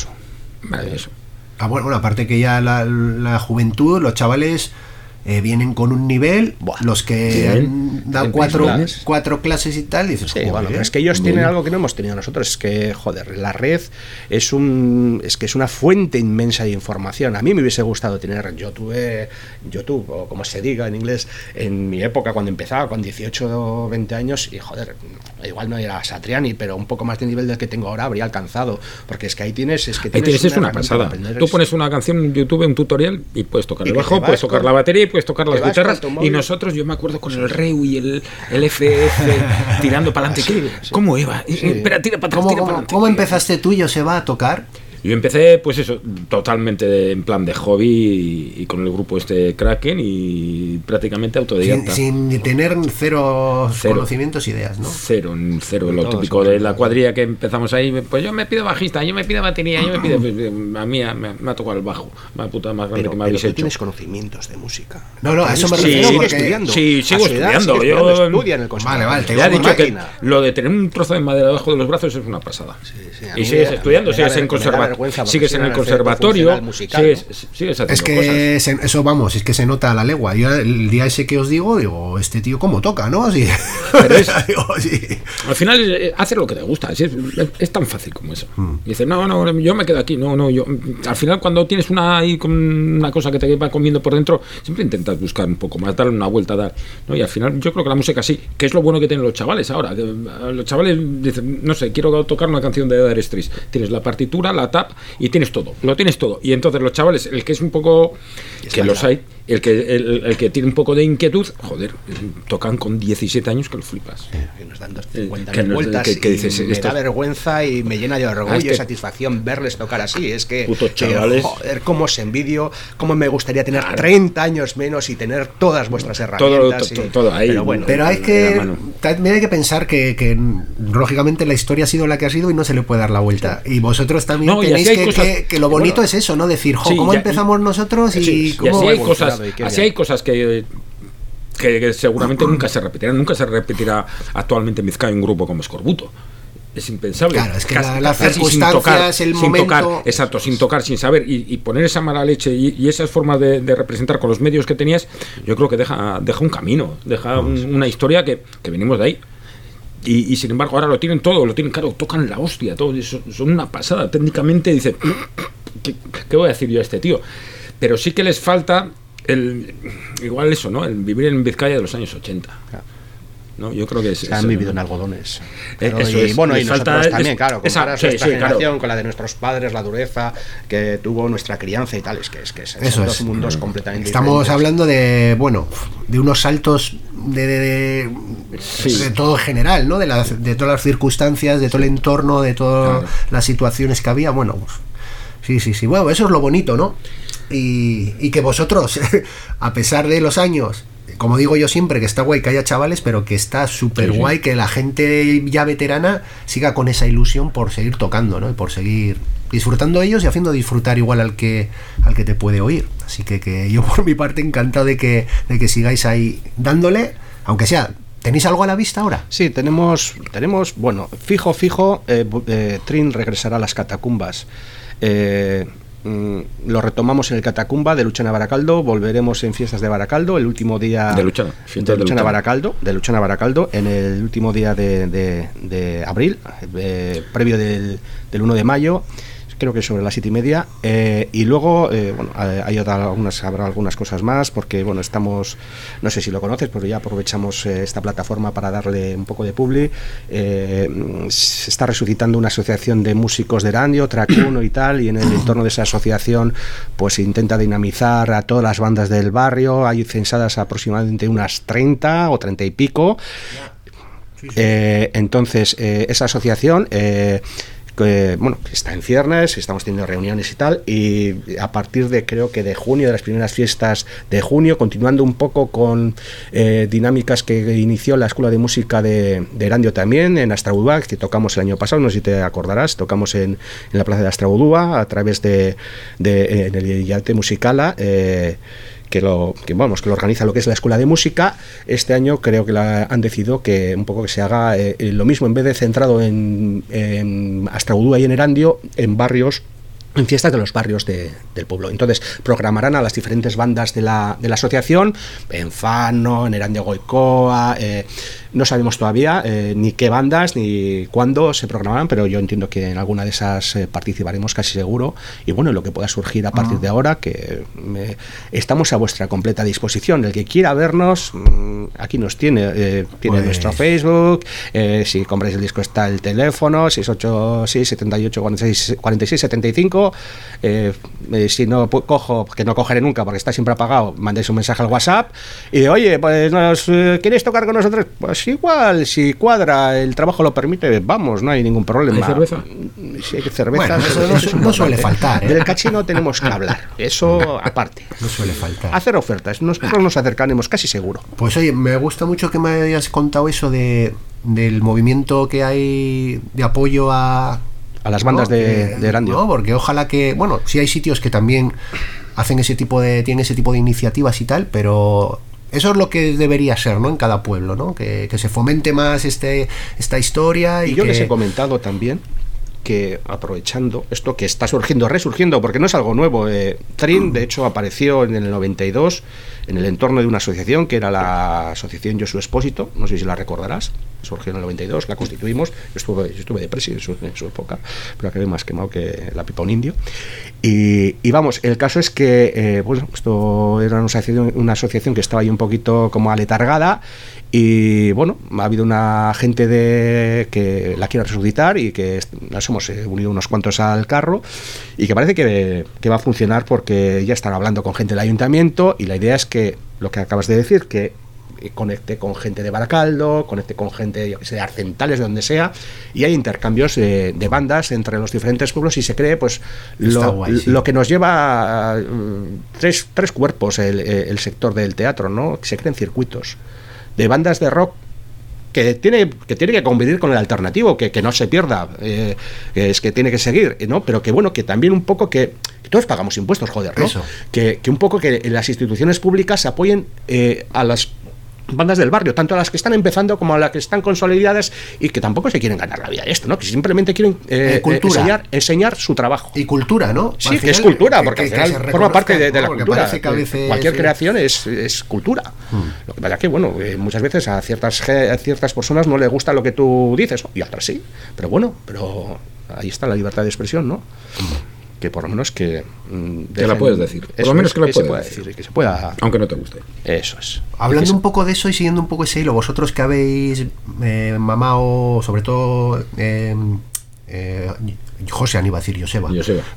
Bueno, aparte que ya la juventud, los chavales vienen con un nivel, los que han dado 4 clases y tal, y dices, sí, bueno, pero es que ellos tienen algo que no hemos tenido nosotros, es que, joder, la red es una fuente inmensa de información. A mí me hubiese gustado tener, yo tuve YouTube, o como se diga en inglés, en mi época cuando empezaba, con 18 o 20 años, y joder, igual no era Satriani, pero un poco más de nivel del que tengo ahora habría alcanzado, porque es que ahí tienes es una pasada. Tú pones una canción en YouTube, un tutorial, y puedes tocar el bajo, puedes tocar la batería, puedes tocar las guitarras, y nosotros, yo me acuerdo con el Reu y el FF tirando para adelante. ¿Cómo iba? Espera, tira para atrás, tira para adelante. ¿Cómo empezaste tú, Joseba, a tocar? Yo empecé, pues eso, totalmente en plan de hobby y con el grupo Kraken, y prácticamente autodidacta. Sin tener cero conocimientos, ideas, ¿no? Cero, lo típico de la cuadrilla que empezamos ahí, pues yo me pido bajista, yo me pido batería, yo me pido... A mí me ha tocado el bajo, la puta más grande que me habéis hecho. ¿Tienes conocimientos de música? No, a eso me refiero, porque... estudiando. Sí, sigo estudiando. Yo estudia en el conservatorio. Vale, te he dicho que lo de tener un trozo de madera debajo de los brazos es una pasada. Y sigues estudiando, sigues en conservatorio. Sigues en el conservatorio, sigues haciendo es que cosas. Eso, vamos, es que se nota a la legua. Yo el día ese que os digo, este tío cómo toca, ¿no? Así. Pero al final hacer lo que te gusta, es tan fácil como eso. Y dices, no, yo me quedo aquí, yo al final cuando tienes una cosa que te va comiendo por dentro, siempre intentas buscar un poco más, darle una vuelta, ¿no? Y al final yo creo que la música sí, que es lo bueno que tienen los chavales ahora, que los chavales dicen, no sé, quiero tocar una canción de Dire Straits, tienes la partitura, la tab y tienes todo, lo tienes todo. Y entonces los chavales, el que es un poco, que los hay, el que tiene un poco de inquietud, joder, tocan con 17 años que lo flipas. Nos dan 50.000 vueltas que dices, me da vergüenza y me llena de orgullo y satisfacción verles tocar así. Es que, putos chavales, joder, cómo os envidio, cómo me gustaría tener 30 años menos y tener todas vuestras herramientas. Todo ahí. Pero bueno, hay que pensar que lógicamente la historia ha sido la que ha sido y no se le puede dar la vuelta. Y vosotros también tenéis que lo bonito es eso, ¿no? Decir, ¿cómo empezamos nosotros? Y así hay cosas que seguramente nunca se repetirá actualmente en Vizcaya un grupo como Escorbuto. Es impensable. Claro, es que las circunstancias, el momento... Sin tocar, sin saber, y poner esa mala leche y esas formas de representar con los medios que tenías, yo creo que deja un camino, deja una historia que venimos de ahí. Y sin embargo ahora lo tienen todo, claro, tocan la hostia, todo, son una pasada. Técnicamente dice, ¿qué voy a decir yo a este tío? Pero sí que les falta igual eso, ¿no? El vivir en Vizcaya de los años 80. ¿no? Yo creo que se han vivido en algodones. Eso es, bueno, y nosotros también, claro, comparas nuestra generación claro. con la de nuestros padres, la dureza que tuvo nuestra crianza y tal, es que son dos mundos completamente Estamos diferentes. hablando de, bueno, de unos saltos de todo en general, ¿no? De todas las circunstancias, de todo el entorno, de todas las situaciones que había, bueno, pues, sí, bueno, eso es lo bonito, ¿no? Y que vosotros, a pesar de los años, como digo yo siempre, que está guay que haya chavales, pero que está súper guay que la gente ya veterana siga con esa ilusión por seguir tocando, ¿no? Y por seguir disfrutando ellos y haciendo disfrutar igual al que te puede oír. Así que yo por mi parte encantado de que sigáis ahí dándole, aunque sea. ¿Tenéis algo a la vista ahora? Sí, tenemos bueno, fijo, Trin regresará a las catacumbas. Lo retomamos en el Catacumba de Luchana Baracaldo, volveremos en Fiestas de Baracaldo, el último día de Luchana Baracaldo, en el último día de abril, previo del 1 de mayo, creo que sobre las 7:30, y luego bueno, habrá algunas cosas más, porque bueno, estamos, no sé si lo conoces, pero ya aprovechamos esta plataforma para darle un poco de publi. Se está resucitando una asociación de músicos de Erandio, Track 1 y tal, y en el entorno de esa asociación pues se intenta dinamizar a todas las bandas del barrio. Hay censadas aproximadamente unas 30 o 30 y pico. Entonces esa asociación bueno, está en ciernes, estamos teniendo reuniones y tal, y a partir de, creo que de junio, de las primeras fiestas de junio, continuando un poco con dinámicas que inició la Escuela de Música de Erandio también, en Astraudúa, que tocamos el año pasado, no sé si te acordarás, tocamos en la plaza de Astraudúa a través de el Yate Musicala, que lo organiza lo que es la Escuela de Música. Este año creo que han decidido que un poco que se haga lo mismo, en vez de centrado en Astraudúa y en Erandio, en barrios, en fiestas de los barrios del pueblo. Entonces programarán a las diferentes bandas de la asociación, en Fano, en Erandio Goicoa, no sabemos todavía ni qué bandas ni cuándo se programarán, pero yo entiendo que en alguna de esas participaremos casi seguro, y bueno, lo que pueda surgir a partir de ahora, que estamos a vuestra completa disposición. El que quiera vernos, aquí nos tiene nuestro Facebook, si compráis el disco está el teléfono 686 78 46 75. Si no que no cogeré nunca porque está siempre apagado, mandéis un mensaje al WhatsApp y de, oye, pues ¿queréis tocar con nosotros? Pues igual, si cuadra, el trabajo lo permite, vamos, no hay ningún problema. ¿Hay cerveza? Sí, hay cerveza. Bueno, eso no suele faltar, ¿eh? Del cachino tenemos que hablar, eso aparte. No suele faltar. Hacer ofertas, nosotros nos acercaremos casi seguro. Pues oye, me gusta mucho que me hayas contado eso del movimiento que hay de apoyo a las bandas de Erandio. No, porque ojalá que, bueno, sí hay sitios que también tienen ese tipo de iniciativas y tal, pero eso es lo que debería ser, ¿no? En cada pueblo, ¿no? Que se fomente más esta historia. Y yo les he comentado también que, aprovechando esto que está resurgiendo, porque no es algo nuevo, Trin de hecho apareció en el 92 en el entorno de una asociación que era la Asociación Josu Expósito, no sé si la recordarás, surgió en el 92, la constituimos, yo estuve de presi en su época, pero acabé más quemado que la pipa un indio, y vamos, el caso es que bueno, esto era una asociación que estaba ahí un poquito como aletargada, y bueno, ha habido una gente que la quiere resucitar y que nos hemos unido unos cuantos al carro, y que parece que va a funcionar, porque ya están hablando con gente del ayuntamiento, y la idea es que lo que acabas de decir, que conecte con gente de Baracaldo, conecte con gente, yo que sé, de Arcentales, de donde sea, y hay intercambios de bandas entre los diferentes pueblos, y se cree pues lo que nos lleva a tres cuerpos el sector del teatro, ¿no? Se creen circuitos de bandas de rock que tiene que convivir con el alternativo, que no se pierda, es que tiene que seguir, ¿no? Pero que bueno, que también un poco que todos pagamos impuestos, joder, ¿no? Que un poco que las instituciones públicas apoyen a las bandas del barrio, tanto a las que están empezando como a las que están consolidadas, y que tampoco se quieren ganar la vida de esto, ¿no? Que simplemente quieren enseñar su trabajo. Y cultura, ¿no? Sí, final, que es cultura, porque al final forma parte de la cultura. Cualquier creación es cultura. Lo que pasa es que, bueno, muchas veces a ciertas personas no les gusta lo que tú dices, y a otras sí. Pero bueno, ahí está la libertad de expresión, ¿no? que por lo menos que la puedes decir. Por lo menos que la puedes decir. Que se pueda... Aunque no te guste. Eso es. Hablando un poco de eso y siguiendo un poco ese hilo, vosotros que habéis mamado, sobre todo José, iba a decir Joseba.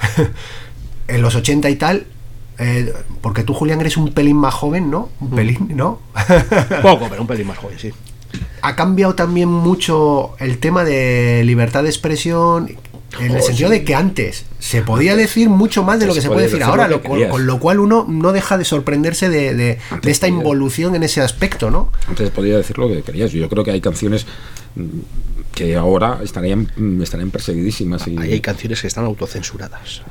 En los 80 y tal, porque tú, Julián, eres un pelín más joven, ¿no? Un pelín, ¿no? Poco, pero un pelín más joven, sí. Ha cambiado también mucho el tema de libertad de expresión, en el sentido de que antes se podía decir mucho más de lo que se puede decir ahora, con lo cual uno no deja de sorprenderse de esta involución en ese aspecto, ¿no? Antes podía decir lo que querías. Yo creo que hay canciones que ahora estarían perseguidísimas. Hay canciones que están autocensuradas.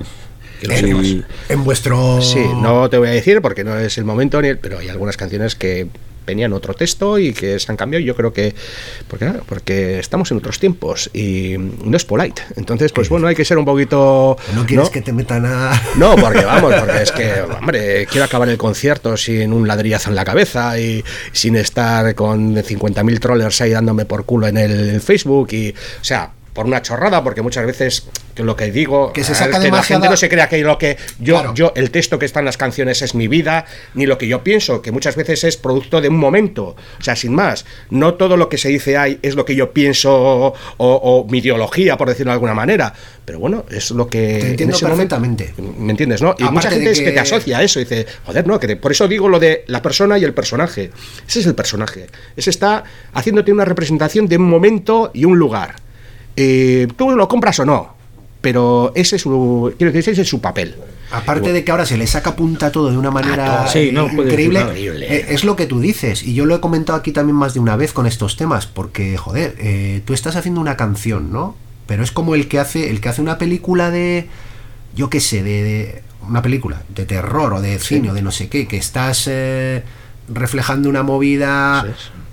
En vuestro... Sí, no te voy a decir porque no es el momento, pero hay algunas canciones que tenían otro texto y que se han cambiado. Yo creo que porque estamos en otros tiempos y no es polite. Entonces, pues bueno, hay que ser un poquito... No quieres que te metan a... No, porque es que, hombre, quiero acabar el concierto sin un ladrillazo en la cabeza y sin estar con 50.000 trollers ahí dándome por culo en el Facebook y, o sea, por una chorrada, porque muchas veces que lo que digo que se saca es que demasiada... la gente no se crea que lo que Claro. yo el texto que está en las canciones es mi vida, ni lo que yo pienso, que muchas veces es producto de un momento, o sea, sin más, no todo lo que se dice ahí es lo que yo pienso o mi ideología, por decirlo de alguna manera, pero bueno, es lo que te entiendo perfectamente. ¿Me entiendes, no? Y Aparte mucha gente de es que te asocia a eso, dice, joder, no, por eso digo lo de la persona y el personaje. Ese es el personaje, ese está haciéndote una representación de un momento y un lugar. Tú lo compras o no, pero ese es su papel. Aparte de que ahora se le saca punta a todo de una manera increíble, es lo que tú dices, y yo lo he comentado aquí también más de una vez con estos temas, porque, joder, tú estás haciendo una canción, ¿no? Pero es como el que hace una película de, yo qué sé, de una película de terror o de cine o de no sé qué, que estás reflejando una movida...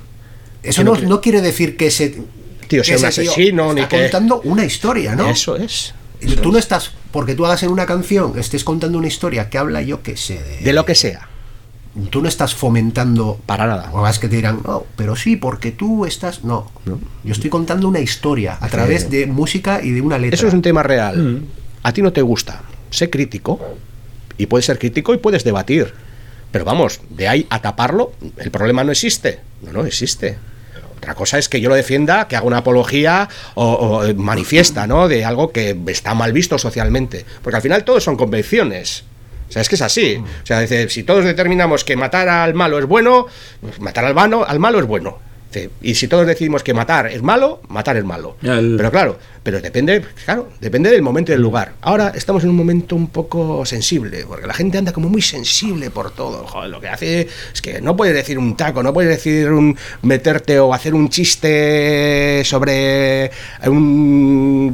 Eso no quiere decir que tío sea un asesino ni que... contando una historia, ¿no? Eso es. Tú no estás, porque tú hagas en una canción, estés contando una historia que habla, yo qué sé, de lo que sea. Tú no estás fomentando para nada. O más que te dirán, no, pero sí, porque tú estás... No. Yo estoy contando una historia a través de música y de una letra. Eso es un tema real. A ti no te gusta. Sé crítico. Y puedes ser crítico y puedes debatir. Pero vamos, de ahí a taparlo, el problema no existe. No existe. Otra cosa es que yo lo defienda, que haga una apología o manifiesta, ¿no? De algo que está mal visto socialmente. Porque al final todos son convenciones. O sea, es que es así. O sea, si todos determinamos que matar al malo es bueno, pues matar al malo es bueno. Y si todos decidimos que matar es malo, matar es malo. Pero claro, depende del momento y del lugar. Ahora estamos en un momento un poco sensible, porque la gente anda como muy sensible por todo. Joder, lo que hace es que no puedes decir un taco, no puedes decir meterte o hacer un chiste sobre un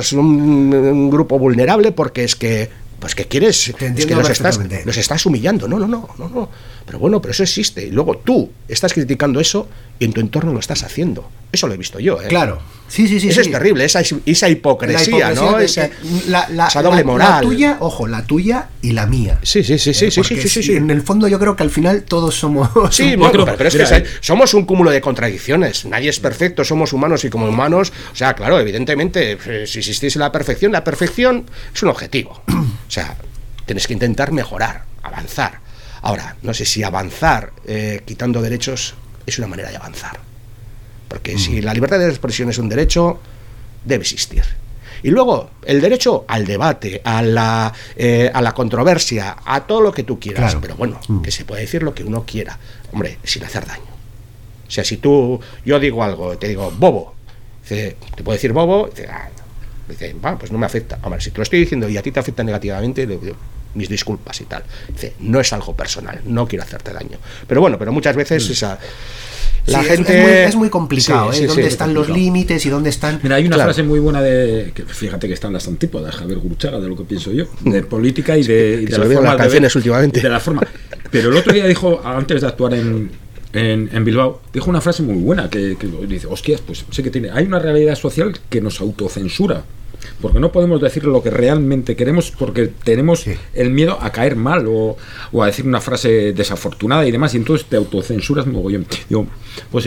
grupo vulnerable, porque es que pues que quieres, es que los estás humillando. No. Pero bueno, pero eso existe. Y luego tú estás criticando eso y en tu entorno lo estás haciendo. Eso lo he visto yo, ¿eh? Claro. Sí. Eso es terrible, esa hipocresía, ¿no? Esa doble moral. La tuya, ojo, la tuya y la mía. Sí. En el fondo yo creo que al final todos somos... Sí, pero es que somos un cúmulo de contradicciones. Nadie es perfecto, somos humanos y como humanos... O sea, claro, evidentemente, si existiese la perfección es un objetivo. O sea, tienes que intentar mejorar, avanzar. Ahora, no sé si avanzar quitando derechos es una manera de avanzar. Porque si la libertad de expresión es un derecho, debe existir. Y luego, el derecho al debate, a la controversia, a todo lo que tú quieras. Claro. Pero bueno, que se puede decir lo que uno quiera. Hombre, sin hacer daño. O sea, si yo digo algo, te digo bobo, te puedo decir bobo, dice, pues no me afecta. Hombre, si te lo estoy diciendo y a ti te afecta negativamente, le digo, mis disculpas y tal. Dice, no es algo personal, no quiero hacerte daño. Pero bueno, pero muchas veces la gente... Es muy complicado, ¿dónde están los límites y dónde están...? Mira, hay una frase muy buena que fíjate que están las antípodas, Javier Gurruchaga, de lo que pienso yo, de política y de la forma las canciones últimamente. De la forma. Pero el otro día dijo, antes de actuar en Bilbao, dijo una frase muy buena que dice, hostias, pues sé que hay una realidad social que nos autocensura, porque no podemos decir lo que realmente queremos porque tenemos el miedo a caer mal o a decir una frase desafortunada y demás, y entonces te autocensuras mogollón. Digo, pues sí,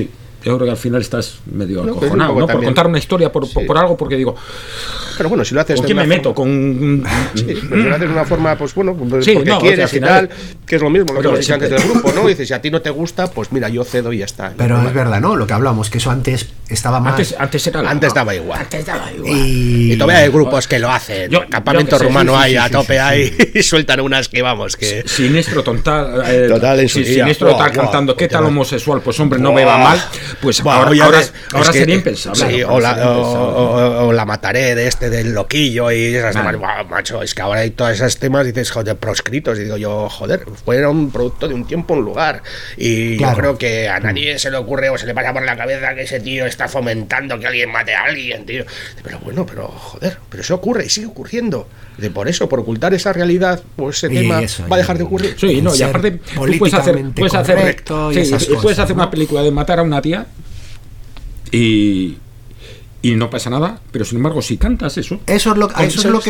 yo creo que al final estás medio No, acojonado, pero ¿no? Por también. contar una historia, por algo, porque digo, Pero bueno, si lo haces ¿con de quién una me meto? forma- Sí, pero si lo haces de una forma, pues bueno, pues Sí, porque no, quieres o sea, y al final- tal, que es lo mismo, lo que Pero hemos dicho antes siempre- del grupo, ¿no? Y dices, si a ti no te gusta, pues mira, yo cedo y ya está. Pero No, es verdad, ¿no? Lo que hablamos, que eso antes estaba más... Antes era Antes daba igual. Antes daba igual. Y todavía hay grupos que lo hacen. Yo- Campamento yo que sé, rumano sí, sí, hay sí, a sí, tope sí, ahí y sueltan unas que vamos, que... Siniestro total, Total, en su día. Siniestro total Buah, cantando, ¿qué tal buah. homosexual? Pues hombre, no Buah. me va mal. Pues Buah, ahora, oye, ahora, es ahora que- sería impensable. Sí, Ahora sería impensable. o la mataré de este del loquillo y esas Vale. temas. Buah, macho, es que ahora hay todas esas temas y dices, joder, proscritos. Y digo yo, joder, fueron producto de un tiempo, un lugar. Y Claro. yo creo que a nadie se le ocurre o se le pasa por la cabeza que ese tío está fomentando que alguien mate a alguien, tío. Pero bueno, pero joder, pero eso ocurre y sigue ocurriendo. De por eso, por ocultar esa realidad, pues ese Y tema eso, va a dejar y- de ocurrir. Sí, no, y ser aparte tú políticamente puedes hacer correcto y esas puedes cosas, hacer ¿no? una película de matar a una tía y no pasa nada, pero sin embargo si cantas eso, Eso es lo que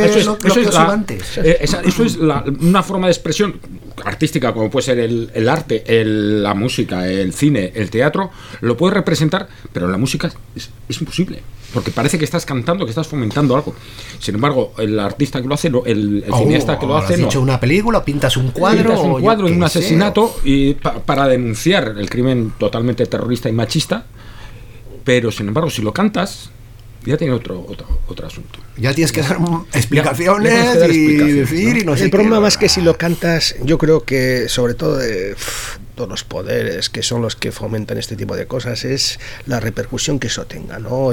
os iba antes. eso es una forma de expresión artística, como puede ser el arte, la música, el cine, el teatro, lo puedes representar, pero la música es imposible, porque parece que estás cantando, que estás fomentando algo. Sin embargo, el artista que lo hace, el cineasta que lo hace, has no. hecho una película, o pintas un cuadro, Pintas un o yo cuadro en qué un sé. asesinato y para denunciar el crimen totalmente terrorista y machista, pero sin embargo si lo cantas ya tiene otro asunto. Ya tienes que dar explicaciones, ya tienes que dar y explicaciones, decir ¿no? y no sé El qué. problema más que si lo cantas, yo creo que sobre todo de todos los poderes que son los que fomentan este tipo de cosas es la repercusión que eso tenga, ¿no?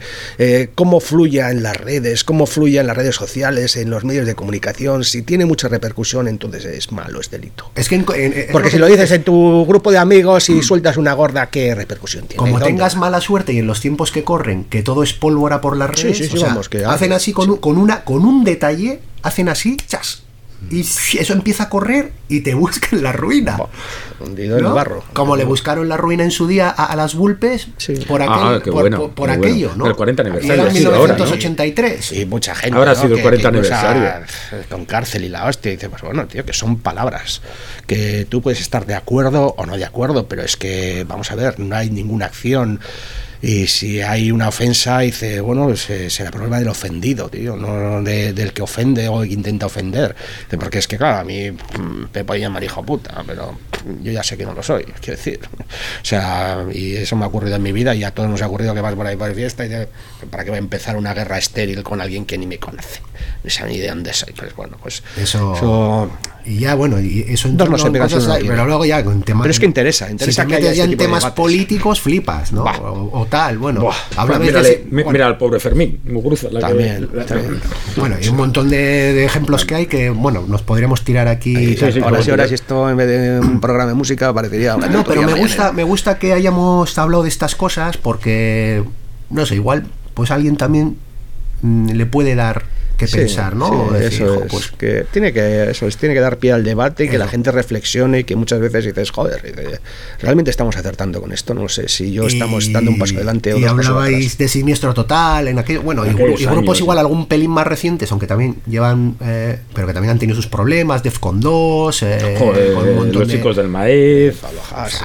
Cómo fluya en las redes, cómo fluya en las redes sociales, en los medios de comunicación. Si tiene mucha repercusión, entonces es malo, es delito. Es que Porque si lo dices en tu grupo de amigos y sueltas una gorda, ¿qué repercusión tiene? como ¿Dónde? tengas mala suerte y en los tiempos que corren, que todo es pólvora por las Sí, redes, sí, sí, o sea, vamos, que hacen así con un detalle, hacen así, chas, y eso empieza a correr y te buscan la ruina. Buah, hundido en ¿no? el barro. Como le buscaron la ruina en su día a las Vulpes Sí. por Qué bueno, por qué aquello, bueno. ¿no? El 40 aniversario Era ha sido ahora, ¿no? 1983. Y mucha gente. Ahora ha ¿no? sido el 40 incluso, aniversario. con cárcel y la hostia. Y dice, pues bueno, tío, que son palabras. Que tú puedes estar de acuerdo o no de acuerdo, pero es que, vamos a ver, no hay ninguna acción. Y si hay una ofensa, dice, bueno, será problema del ofendido, tío, no del que ofende o que intenta ofender. Dice, porque es que, claro, a mí me podían llamar hijo puta, pero yo ya sé que no lo soy, quiero decir. O sea, y eso me ha ocurrido en mi vida y a todos nos ha ocurrido que vas por ahí por fiesta y dices, ¿para qué voy a empezar una guerra estéril con alguien que ni me conoce? No sabe ni de dónde soy. Pues bueno, pues Eso y ya, bueno, y eso en Dos no torno se a pegan cosas, si uno no quiere. pero luego ya con temas. Pero es que interesa si te que haya metes ya este en tipo de temas debates. políticos, flipas, ¿no? Bah. O tal, bueno. Buah. Habla Pues veces- mira al pobre Fermín Muguruza, También. Bueno, hay un montón de ejemplos que hay que, bueno, nos podríamos tirar aquí. Sí, sí, horas y como- horas y esto en vez de un programa de música parecería una No, pero tertulia me gusta que hayamos hablado de estas cosas porque, no sé, igual, pues alguien también le puede dar que Sí, pensar, ¿no? sí, O decir, eso jo, es, pues, que tiene que dar pie al debate y que Eso. la gente reflexione y que muchas veces dices, joder, realmente estamos acertando con esto, no sé si yo estamos dando un paso adelante o y dos pasos hablabais atrás. de Siniestro Total en aquello, bueno, y Aquellos grupos años, igual algún pelín más recientes, aunque también llevan, pero que también han tenido sus problemas, Defcon 2, Joder, con un montón los de chicos del maíz, Pablo Hasél,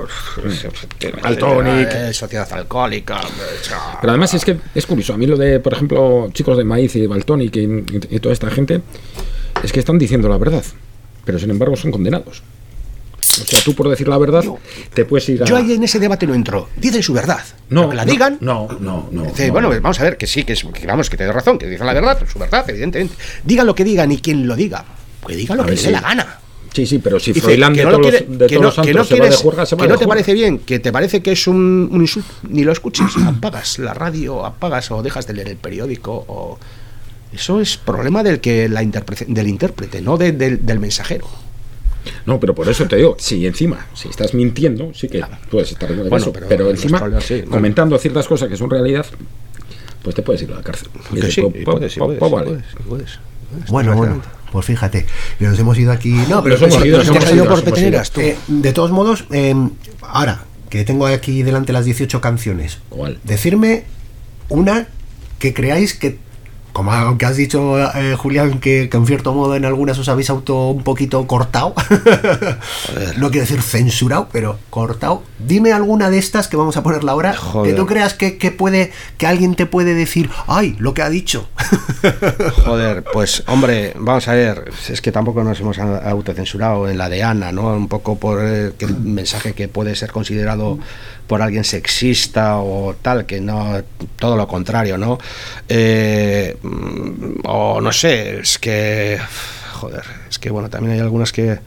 Altonic. Sociedad Alcohólica, o sea, pero además es que es curioso, a mí lo de, por ejemplo, chicos de maíz y de Baltonic y toda esta gente, es que están diciendo la verdad, pero sin embargo son condenados. O sea, tú por decir la verdad te puedes ir a... yo ahí en ese debate no entro. Dicen su verdad. No, Pero que la digan. No. Dice, bueno, pues vamos a ver, que sí, que vamos, que te doy razón, que dicen la verdad, su verdad, evidentemente. Digan lo que digan y quien lo diga, que diga lo A que ver, le dé sí. la gana. Sí, pero si Dice, Froilán que de no lo todos quiere- los que no- santos que no se va de quieres- juerga, se va que de no te juerga. parece bien, que te parece que es un insulto, ni lo escuches, apagas la radio, apagas o dejas de leer el periódico, o eso es problema del intérprete, no del mensajero. No, pero por eso te digo, si encima, si estás mintiendo, sí que puedes estar en Bueno, eso, pero pero los encima, problemas sí, ¿no? comentando ciertas cosas que son realidad, pues te puedes ir a la cárcel. Y Que dices, sí, pues, vale. puedes. Bueno, pues fíjate, nos hemos ido aquí. No, pero Nos hemos ido, nos hemos ido por peteneras, tú. de todos modos, ahora que tengo aquí delante las 18 canciones, ¿Cuál? decirme una que creáis como aunque has dicho, Julián, que en cierto modo en algunas os habéis un poquito cortado, no quiero decir censurado, pero cortado, dime alguna de estas que vamos a ponerla ahora, Joder. que tú creas que alguien te puede decir, ¡ay, lo que ha dicho! Joder, pues hombre, vamos a ver, es que tampoco nos hemos autocensurado en la de Ana, ¿no? Un poco por el mensaje que puede ser considerado por alguien sexista o tal, que no, todo lo contrario, ¿no? O no sé, es que, joder, es que bueno, también hay algunas que...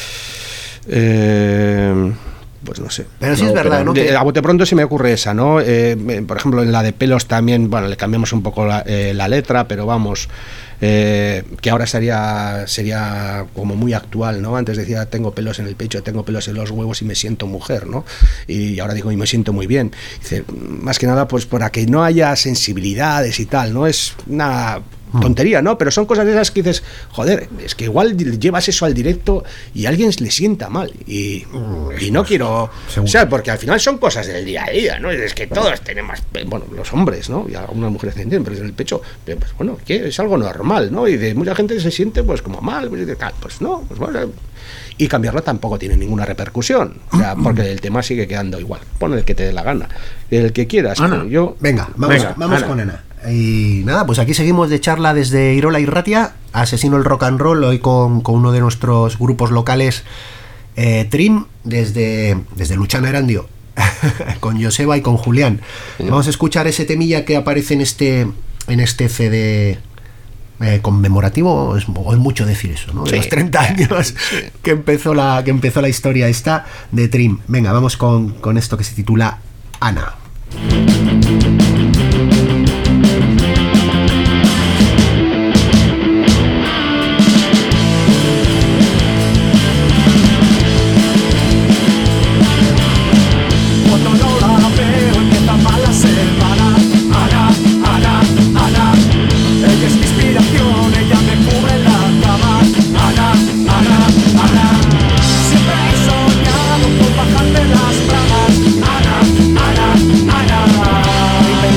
pues no sé. Pero sí es verdad, ¿no? A bote pronto se me ocurre esa, ¿no? Por ejemplo, en la de pelos también, bueno, le cambiamos un poco la letra, pero vamos, que ahora sería como muy actual, ¿no? Antes decía, tengo pelos en el pecho, tengo pelos en los huevos y me siento mujer, ¿no? Y ahora digo, y me siento muy bien. Dice, más que nada, pues para que no haya sensibilidades y tal, ¿no? Es una tontería, ¿no? Pero son cosas de esas que dices, joder, es que igual llevas eso al directo y a alguien le sienta mal y no quiero, seguro. o sea, porque al final son cosas del día a día, ¿no? Es que todos tenemos, bueno, los hombres, ¿no? Y algunas mujeres se entienden, pero en el pecho, pues bueno, que es algo normal, ¿no? Y de mucha gente se siente pues como mal, pues no, pues bueno, y cambiarlo tampoco tiene ninguna repercusión, o sea, porque el tema sigue quedando igual. Pon el que te dé la gana, el que quieras. Ana. Yo Venga, vamos Ana. con Ana. Y nada, pues aquí seguimos de charla desde Irola y Ratia, Asesino el Rock and Roll, hoy con uno de nuestros grupos locales, Trim, desde Luchana Erandio, con Joseba y con Julián. Vamos a escuchar ese temilla que aparece en este CD conmemorativo, es mucho decir eso, ¿no? De Sí. los 30 años que empezó la historia esta de Trim. Venga, vamos con esto que se titula Ana. Cuando no la veo empieza mal la semana. Ana, ella es mi inspiración, ella me cubre la cama. Ana, siempre he soñado con bajarme las bragas. Ana,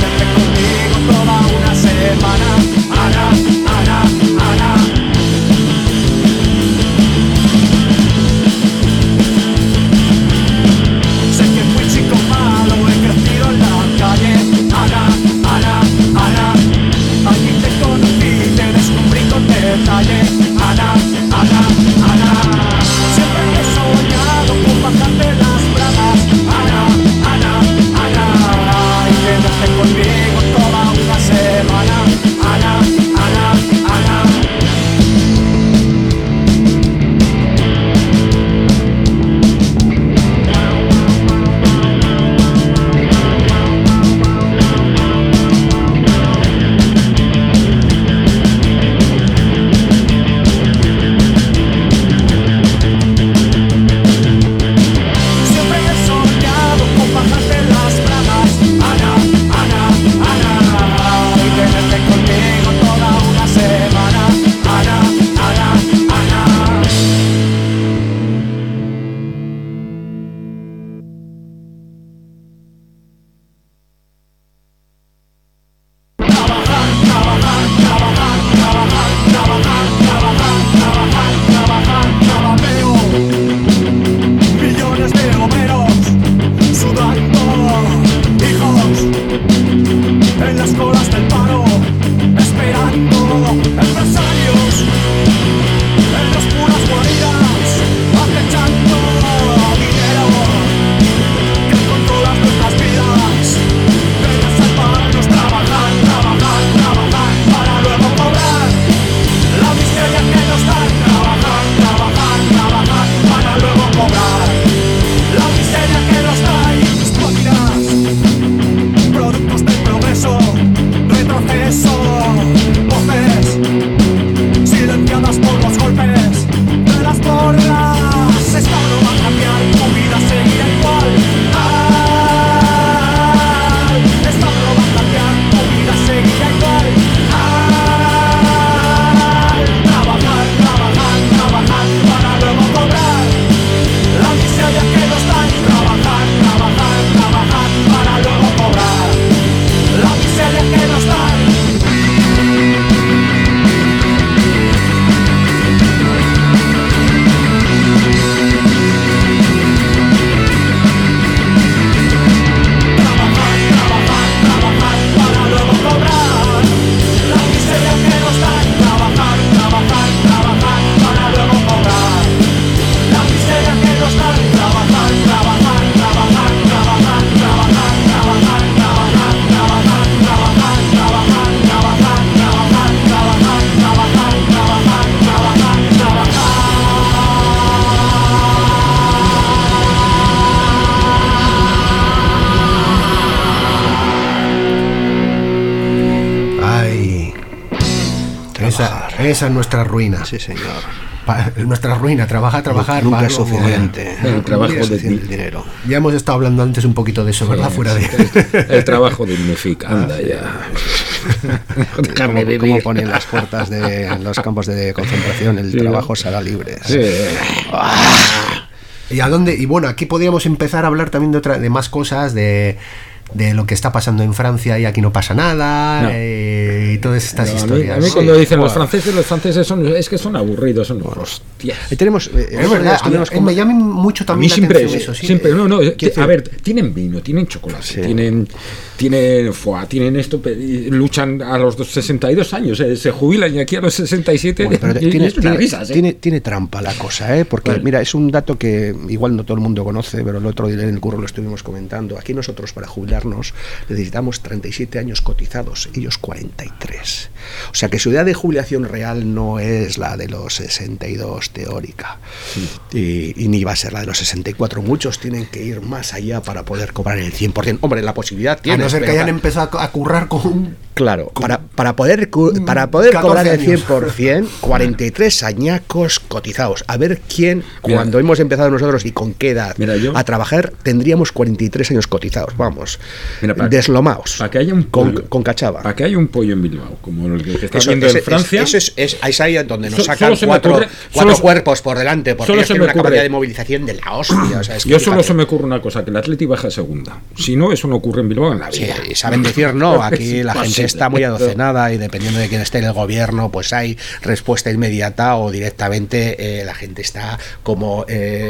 Esa es nuestra ruina. Sí, señor. Nuestra ruina, trabajar. Nunca es suficiente. El trabajo Nunca es de suficiente el dinero. Ya hemos estado hablando antes un poquito de eso, ¿verdad? Fuera de... El trabajo dignifica, anda ya. Dejarme vivir. Como ponen las puertas de los campos de concentración, el trabajo será libre. Sí. ¿Y a dónde? Y bueno, aquí podríamos empezar a hablar también de más cosas, de lo que está pasando en Francia y aquí no pasa nada, No. Y todas estas Pero historias. a mí cuando dicen Joder. los franceses son aburridos, son hostias. Tenemos, Es verdad, me llama mucho A también mí la siempre, atención eso, sí. siempre, decir- a ver, tienen vino, tienen chocolate, Sí. tienen foie, tienen esto, luchan a los 62 años, se jubilan y aquí a los 67 Bueno, pero y tiene, es una risa, tiene trampa la cosa, porque Vale. mira, es un dato que igual no todo el mundo conoce, pero el otro día en el curro lo estuvimos comentando. Aquí nosotros para jubilarnos necesitamos 37 años cotizados, ellos 43. O sea que su edad de jubilación real no es la de los 62 teórica, y ni va a ser la de los 64. Muchos tienen que ir más allá para poder cobrar el 100%. Hombre, la posibilidad A tiene. no ser que hayan empezado a currar con un... Claro, para poder 14 cobrar el años. 100%, 43 añacos cotizados. A ver quién, cuando hemos empezado nosotros y con qué edad Mira, yo- a trabajar, tendríamos 43 años cotizados. Vamos, Mira, deslomados. para que haya un pollo, con cachava. para que haya un pollo en Bilbao, como el que está Eso, viendo ese- en Francia. eso es ahí donde nos So- sacan solo se me cuatro ocurre- cuerpos por delante, porque solo ellos se tienen me una ocurre- capacidad de movilización de la hostia. O sea, es que Yo solo fíjate. se me ocurre una cosa, que el Atleti baja a segunda. Si no, eso no ocurre en Bilbao en la Sí, vida. y saben decir no, aquí Es la gente imposible. está muy adocenada y dependiendo de quién esté en el gobierno, pues hay respuesta inmediata o directamente la gente está como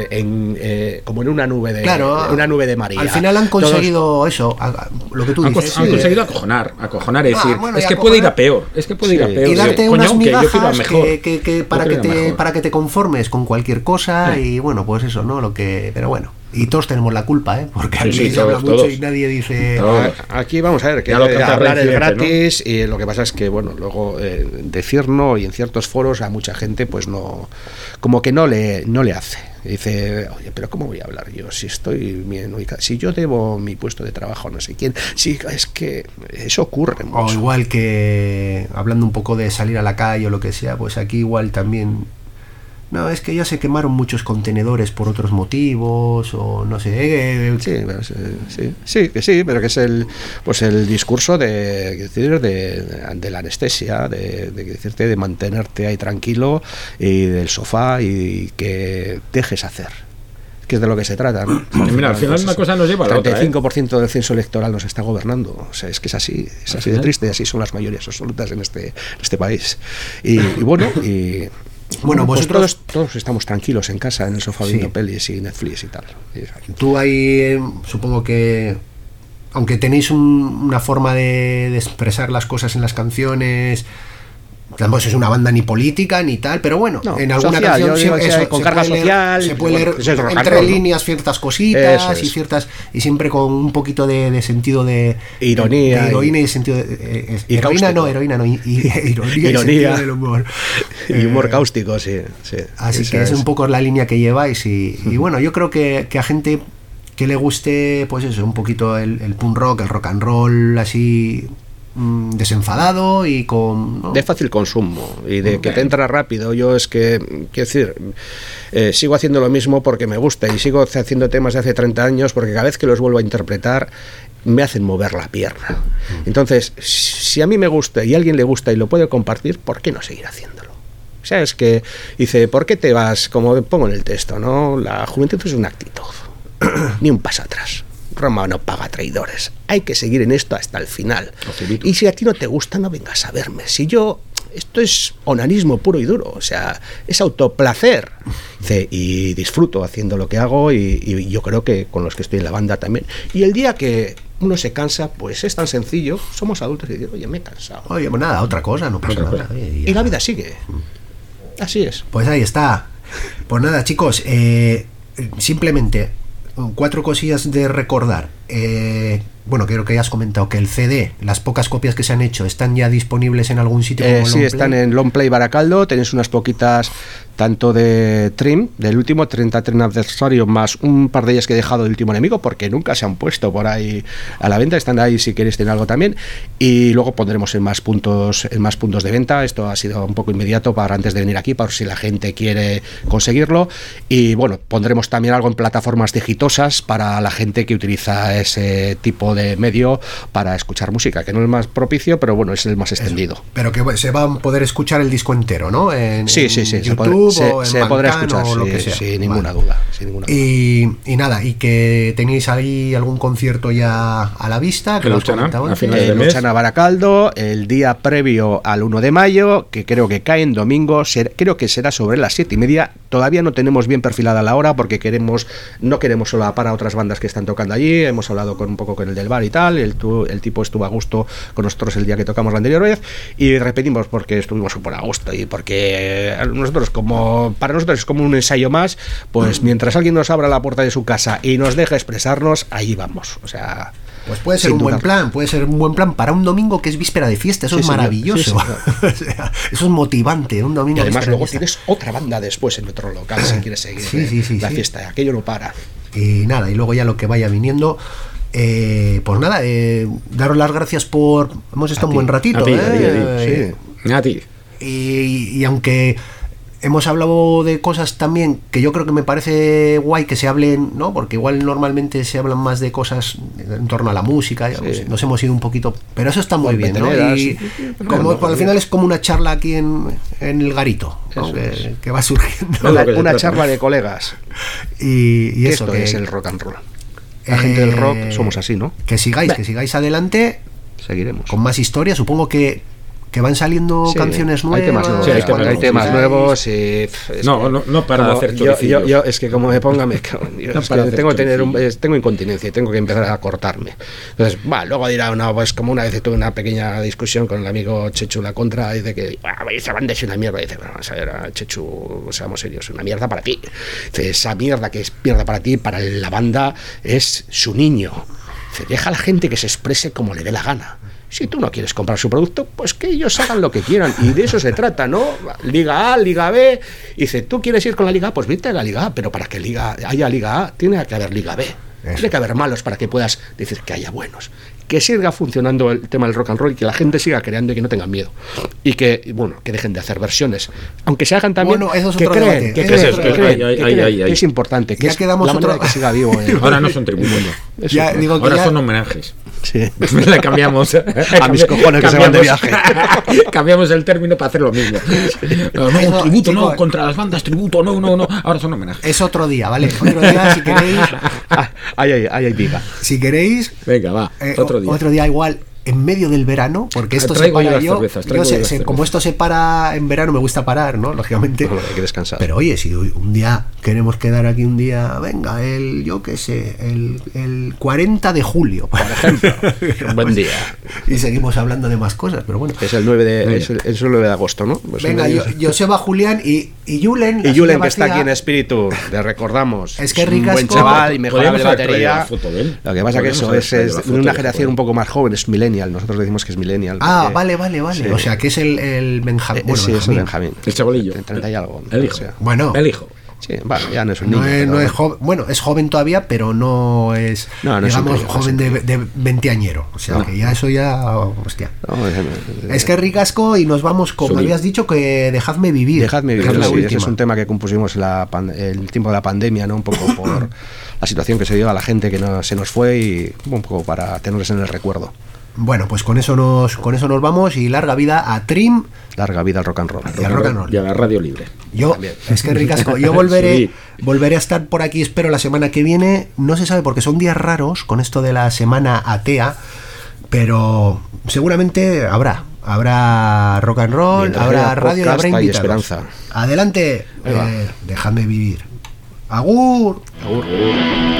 como en una nube de Claro, una nube de María. Al final han Todos- conseguido eso, lo que tú dices. Han sí. conseguido acojonar, es decir, bueno, es y que puede ir a acojonar- peor, es que puede ir a Sí. peor. Y darte Coño, unas aunque yo quiero a migajas mejor. para, Yo que quiero a mejor. para que te conformes con cualquier cosa y bueno, pues eso, ¿no? Pero bueno, y todos tenemos la culpa, porque Sí, aquí sí, se habla todos, mucho todos. y nadie dice... Todos. Aquí vamos a ver que Ya lo canta hablar es Reincidente, gratis y lo que pasa es que bueno, luego decir no y en ciertos foros a mucha gente pues no, como que no le hace. Dice, oye, pero ¿cómo voy a hablar yo si estoy bien ubicado? Si yo debo mi puesto de trabajo a no sé quién. Sí, es que eso ocurre O mucho. igual que hablando un poco de salir a la calle o lo que sea, pues aquí igual también... No, es que ya se quemaron muchos contenedores por otros motivos o no sé... Sí, pero pero que es el discurso de la anestesia, de decirte de mantenerte ahí tranquilo y del sofá y que dejes hacer. Que es de lo que se trata, ¿no? Mira, al final una cosa nos lleva a la otra, 35% del censo electoral nos está gobernando. O sea, es que es así de triste, así son las mayorías absolutas en este país. Y bueno, Bueno, pues vosotros... todos estamos tranquilos en casa, en el sofá Sí. viendo pelis y Netflix y tal. Tú ahí, supongo que, aunque tenéis una forma de expresar las cosas en las canciones, tampoco es una banda ni política ni tal, pero bueno, No, en alguna social, canción yo digo, siempre- o sea, eso, con se carga puede leer- social, se puede leer bueno, eso es rock and entre roll, ¿no? líneas ciertas cositas Eso es. y ciertas, y siempre con un poquito de sentido de Ironía de heroína y- y sentido y heroína cáustico. no, ironía y Ironía. sentido del humor. Y humor cáustico, sí. Así Esa que es un poco la línea que lleváis y bueno, yo creo que a gente que le guste, pues eso, un poquito el punk rock, el rock and roll, así desenfadado y con... ¿no? de fácil consumo y de que te entra rápido. Yo es que, quiero decir, sigo haciendo lo mismo porque me gusta y sigo haciendo temas de hace 30 años porque cada vez que los vuelvo a interpretar me hacen mover la pierna. Entonces, si a mí me gusta y a alguien le gusta y lo puede compartir, ¿por qué no seguir haciéndolo? O sea, es que dice, ¿por qué te vas? Como pongo en el texto, ¿no? La juventud es una actitud, ni un paso atrás. Roma no paga traidores. Hay que seguir en esto hasta el final. Absoluto. Y si a ti no te gusta, no vengas a verme. Si yo... Esto es onanismo puro y duro. O sea, es autoplacer. Dice, y disfruto haciendo lo que hago y yo creo que con los que estoy en la banda también. Y el día que uno se cansa, pues es tan sencillo. Somos adultos y digo, oye, me he cansado. Oye, pues nada, otra cosa, no pasa nada. Oye, ya. Y la vida sigue. Así es. Pues ahí está. Pues nada, chicos, simplemente 4 cosillas de recordar. bueno, creo que ya has comentado que el CD, las pocas copias que se han hecho, están ya disponibles en algún sitio como Sí, están en Longplay Baracaldo, tenéis unas poquitas tanto de Trim, del último 30 Trim Adversario, más un par de ellas que he dejado del último enemigo, porque nunca se han puesto por ahí a la venta, están ahí si queréis tener algo también, y luego pondremos en más puntos de venta. Esto ha sido un poco inmediato para antes de venir aquí, por si la gente quiere conseguirlo, y bueno, pondremos también algo en plataformas digitosas para la gente que utiliza ese tipo de medio para escuchar música, que no es el más propicio, pero bueno, es el más extendido. Pero que se va a poder escuchar el disco entero, ¿no? Sí, YouTube se podrá escuchar, o lo que sea. Sin ninguna duda. Y nada, y que tenéis ahí algún concierto ya a la vista, que Luchana, a finales de mes. Luchana Baracaldo, el día previo al 1 de mayo, que creo que cae en domingo, creo que será sobre las 7:30. Todavía no tenemos bien perfilada la hora porque no queremos solapar a otras bandas que están tocando allí. Hemos hablado un poco con el del bar y tal, el tipo estuvo a gusto con nosotros el día que tocamos la anterior vez, y repetimos porque estuvimos súper a gusto y porque para nosotros es como un ensayo más, pues mientras alguien nos abra la puerta de su casa y nos deje expresarnos, ahí vamos, o sea... Pues puede ser un buen plan para un domingo que es víspera de fiesta, eso es maravilloso. O sea, eso es motivante, un domingo. Y además luego tienes otra banda después en otro local si quieres seguir la fiesta, aquello no para. Y nada, y luego ya lo que vaya viniendo. Pues nada, daros las gracias por... Hemos estado un buen ratito. A ti. Y aunque hemos hablado de cosas también que yo creo que me parece guay que se hablen, ¿no? Porque igual normalmente se hablan más de cosas en torno a la música, nos hemos ido un poquito, pero eso está muy bien, ¿no? Y al final es como una charla aquí en el garito, ¿no? que va surgiendo. Una charla de colegas. Y eso es el rock and roll. La gente del rock somos así, ¿no? Que sigáis adelante. Seguiremos. Con más historias, supongo que van saliendo canciones nuevas. Hay temas nuevos. No para hacer choricillos. Yo es que como me ponga, tengo incontinencia y tengo que empezar a cortarme. Entonces, luego dirá, pues como una vez tuve una pequeña discusión con el amigo Chechu La Contra, dice que esa banda es una mierda. Dice, vamos a ver, Chechu, seamos serios, una mierda para ti. Dice, esa mierda que es mierda para ti, para la banda es su niño. Dice, deja a la gente que se exprese como le dé la gana. Si tú no quieres comprar su producto, pues que ellos hagan lo que quieran. Y de eso se trata, ¿no? Liga A, Liga B. Y dice, ¿tú quieres ir con la Liga A? Pues vete a la Liga A. Pero para que haya Liga A, tiene que haber Liga B. Tiene que haber malos para que puedas decir que haya buenos. Que siga funcionando el tema del rock and roll y que la gente siga creando y que no tengan miedo. Y que dejen de hacer versiones. Aunque se hagan también, que creen, que es importante. Que ya quedamos que siga vivo. Ahora no son tributos. Ahora son homenajes. Sí. Le cambiamos a mis cojones que se van de viaje. Cambiamos el término para hacer lo mismo. No, tributo, no, contra las bandas, tributo, no. Ahora son homenajes. Es otro día, ¿vale? Otro día, si queréis. Ahí hay pica. Si queréis. Venga, va. Otro día igual. En medio del verano, porque esto se para como esto se para en verano, me gusta parar, ¿no? Lógicamente. Hay que descansar. Pero oye, si un día queremos quedar aquí un día, venga, el 40 de julio, por ejemplo. Buen día. Y seguimos hablando de más cosas, pero bueno. Es el 9 de agosto, ¿no? Pues venga, Joseba, Julián y Julen. Y Julen, que está aquí en espíritu, le recordamos. Es que es un buen chaval y mejorable batería. Lo que pasa que eso es de una generación un poco más joven, es millennial. Nosotros decimos que es millennial. Vale. Sí. O sea, que es el Benjamín. Sí, es el Benjamín. El chabolillo. 30 y algo. El hijo. O sea, el hijo. Sí, ya no es un niño. No es joven, bueno, es joven todavía, pero no es, digamos, joven de veinteañero. O sea, que ya eso ya, hostia. Es que ricasco y nos vamos, como habías dicho, que Dejadme vivir. Ese es un tema que compusimos el tiempo de la pandemia, ¿no? Un poco por la situación que se dio a la gente que se nos fue y un poco para tenerles en el recuerdo. Bueno, pues con eso nos vamos y larga vida a Trim. Larga vida al rock and roll. Y a la radio libre. Es que ricasco. Yo volveré a estar por aquí, espero, la semana que viene. No se sabe porque son días raros con esto de la semana atea, pero seguramente habrá rock and roll, habrá radio y habrá invitados. Esperanza. Adelante, dejadme vivir. Agur.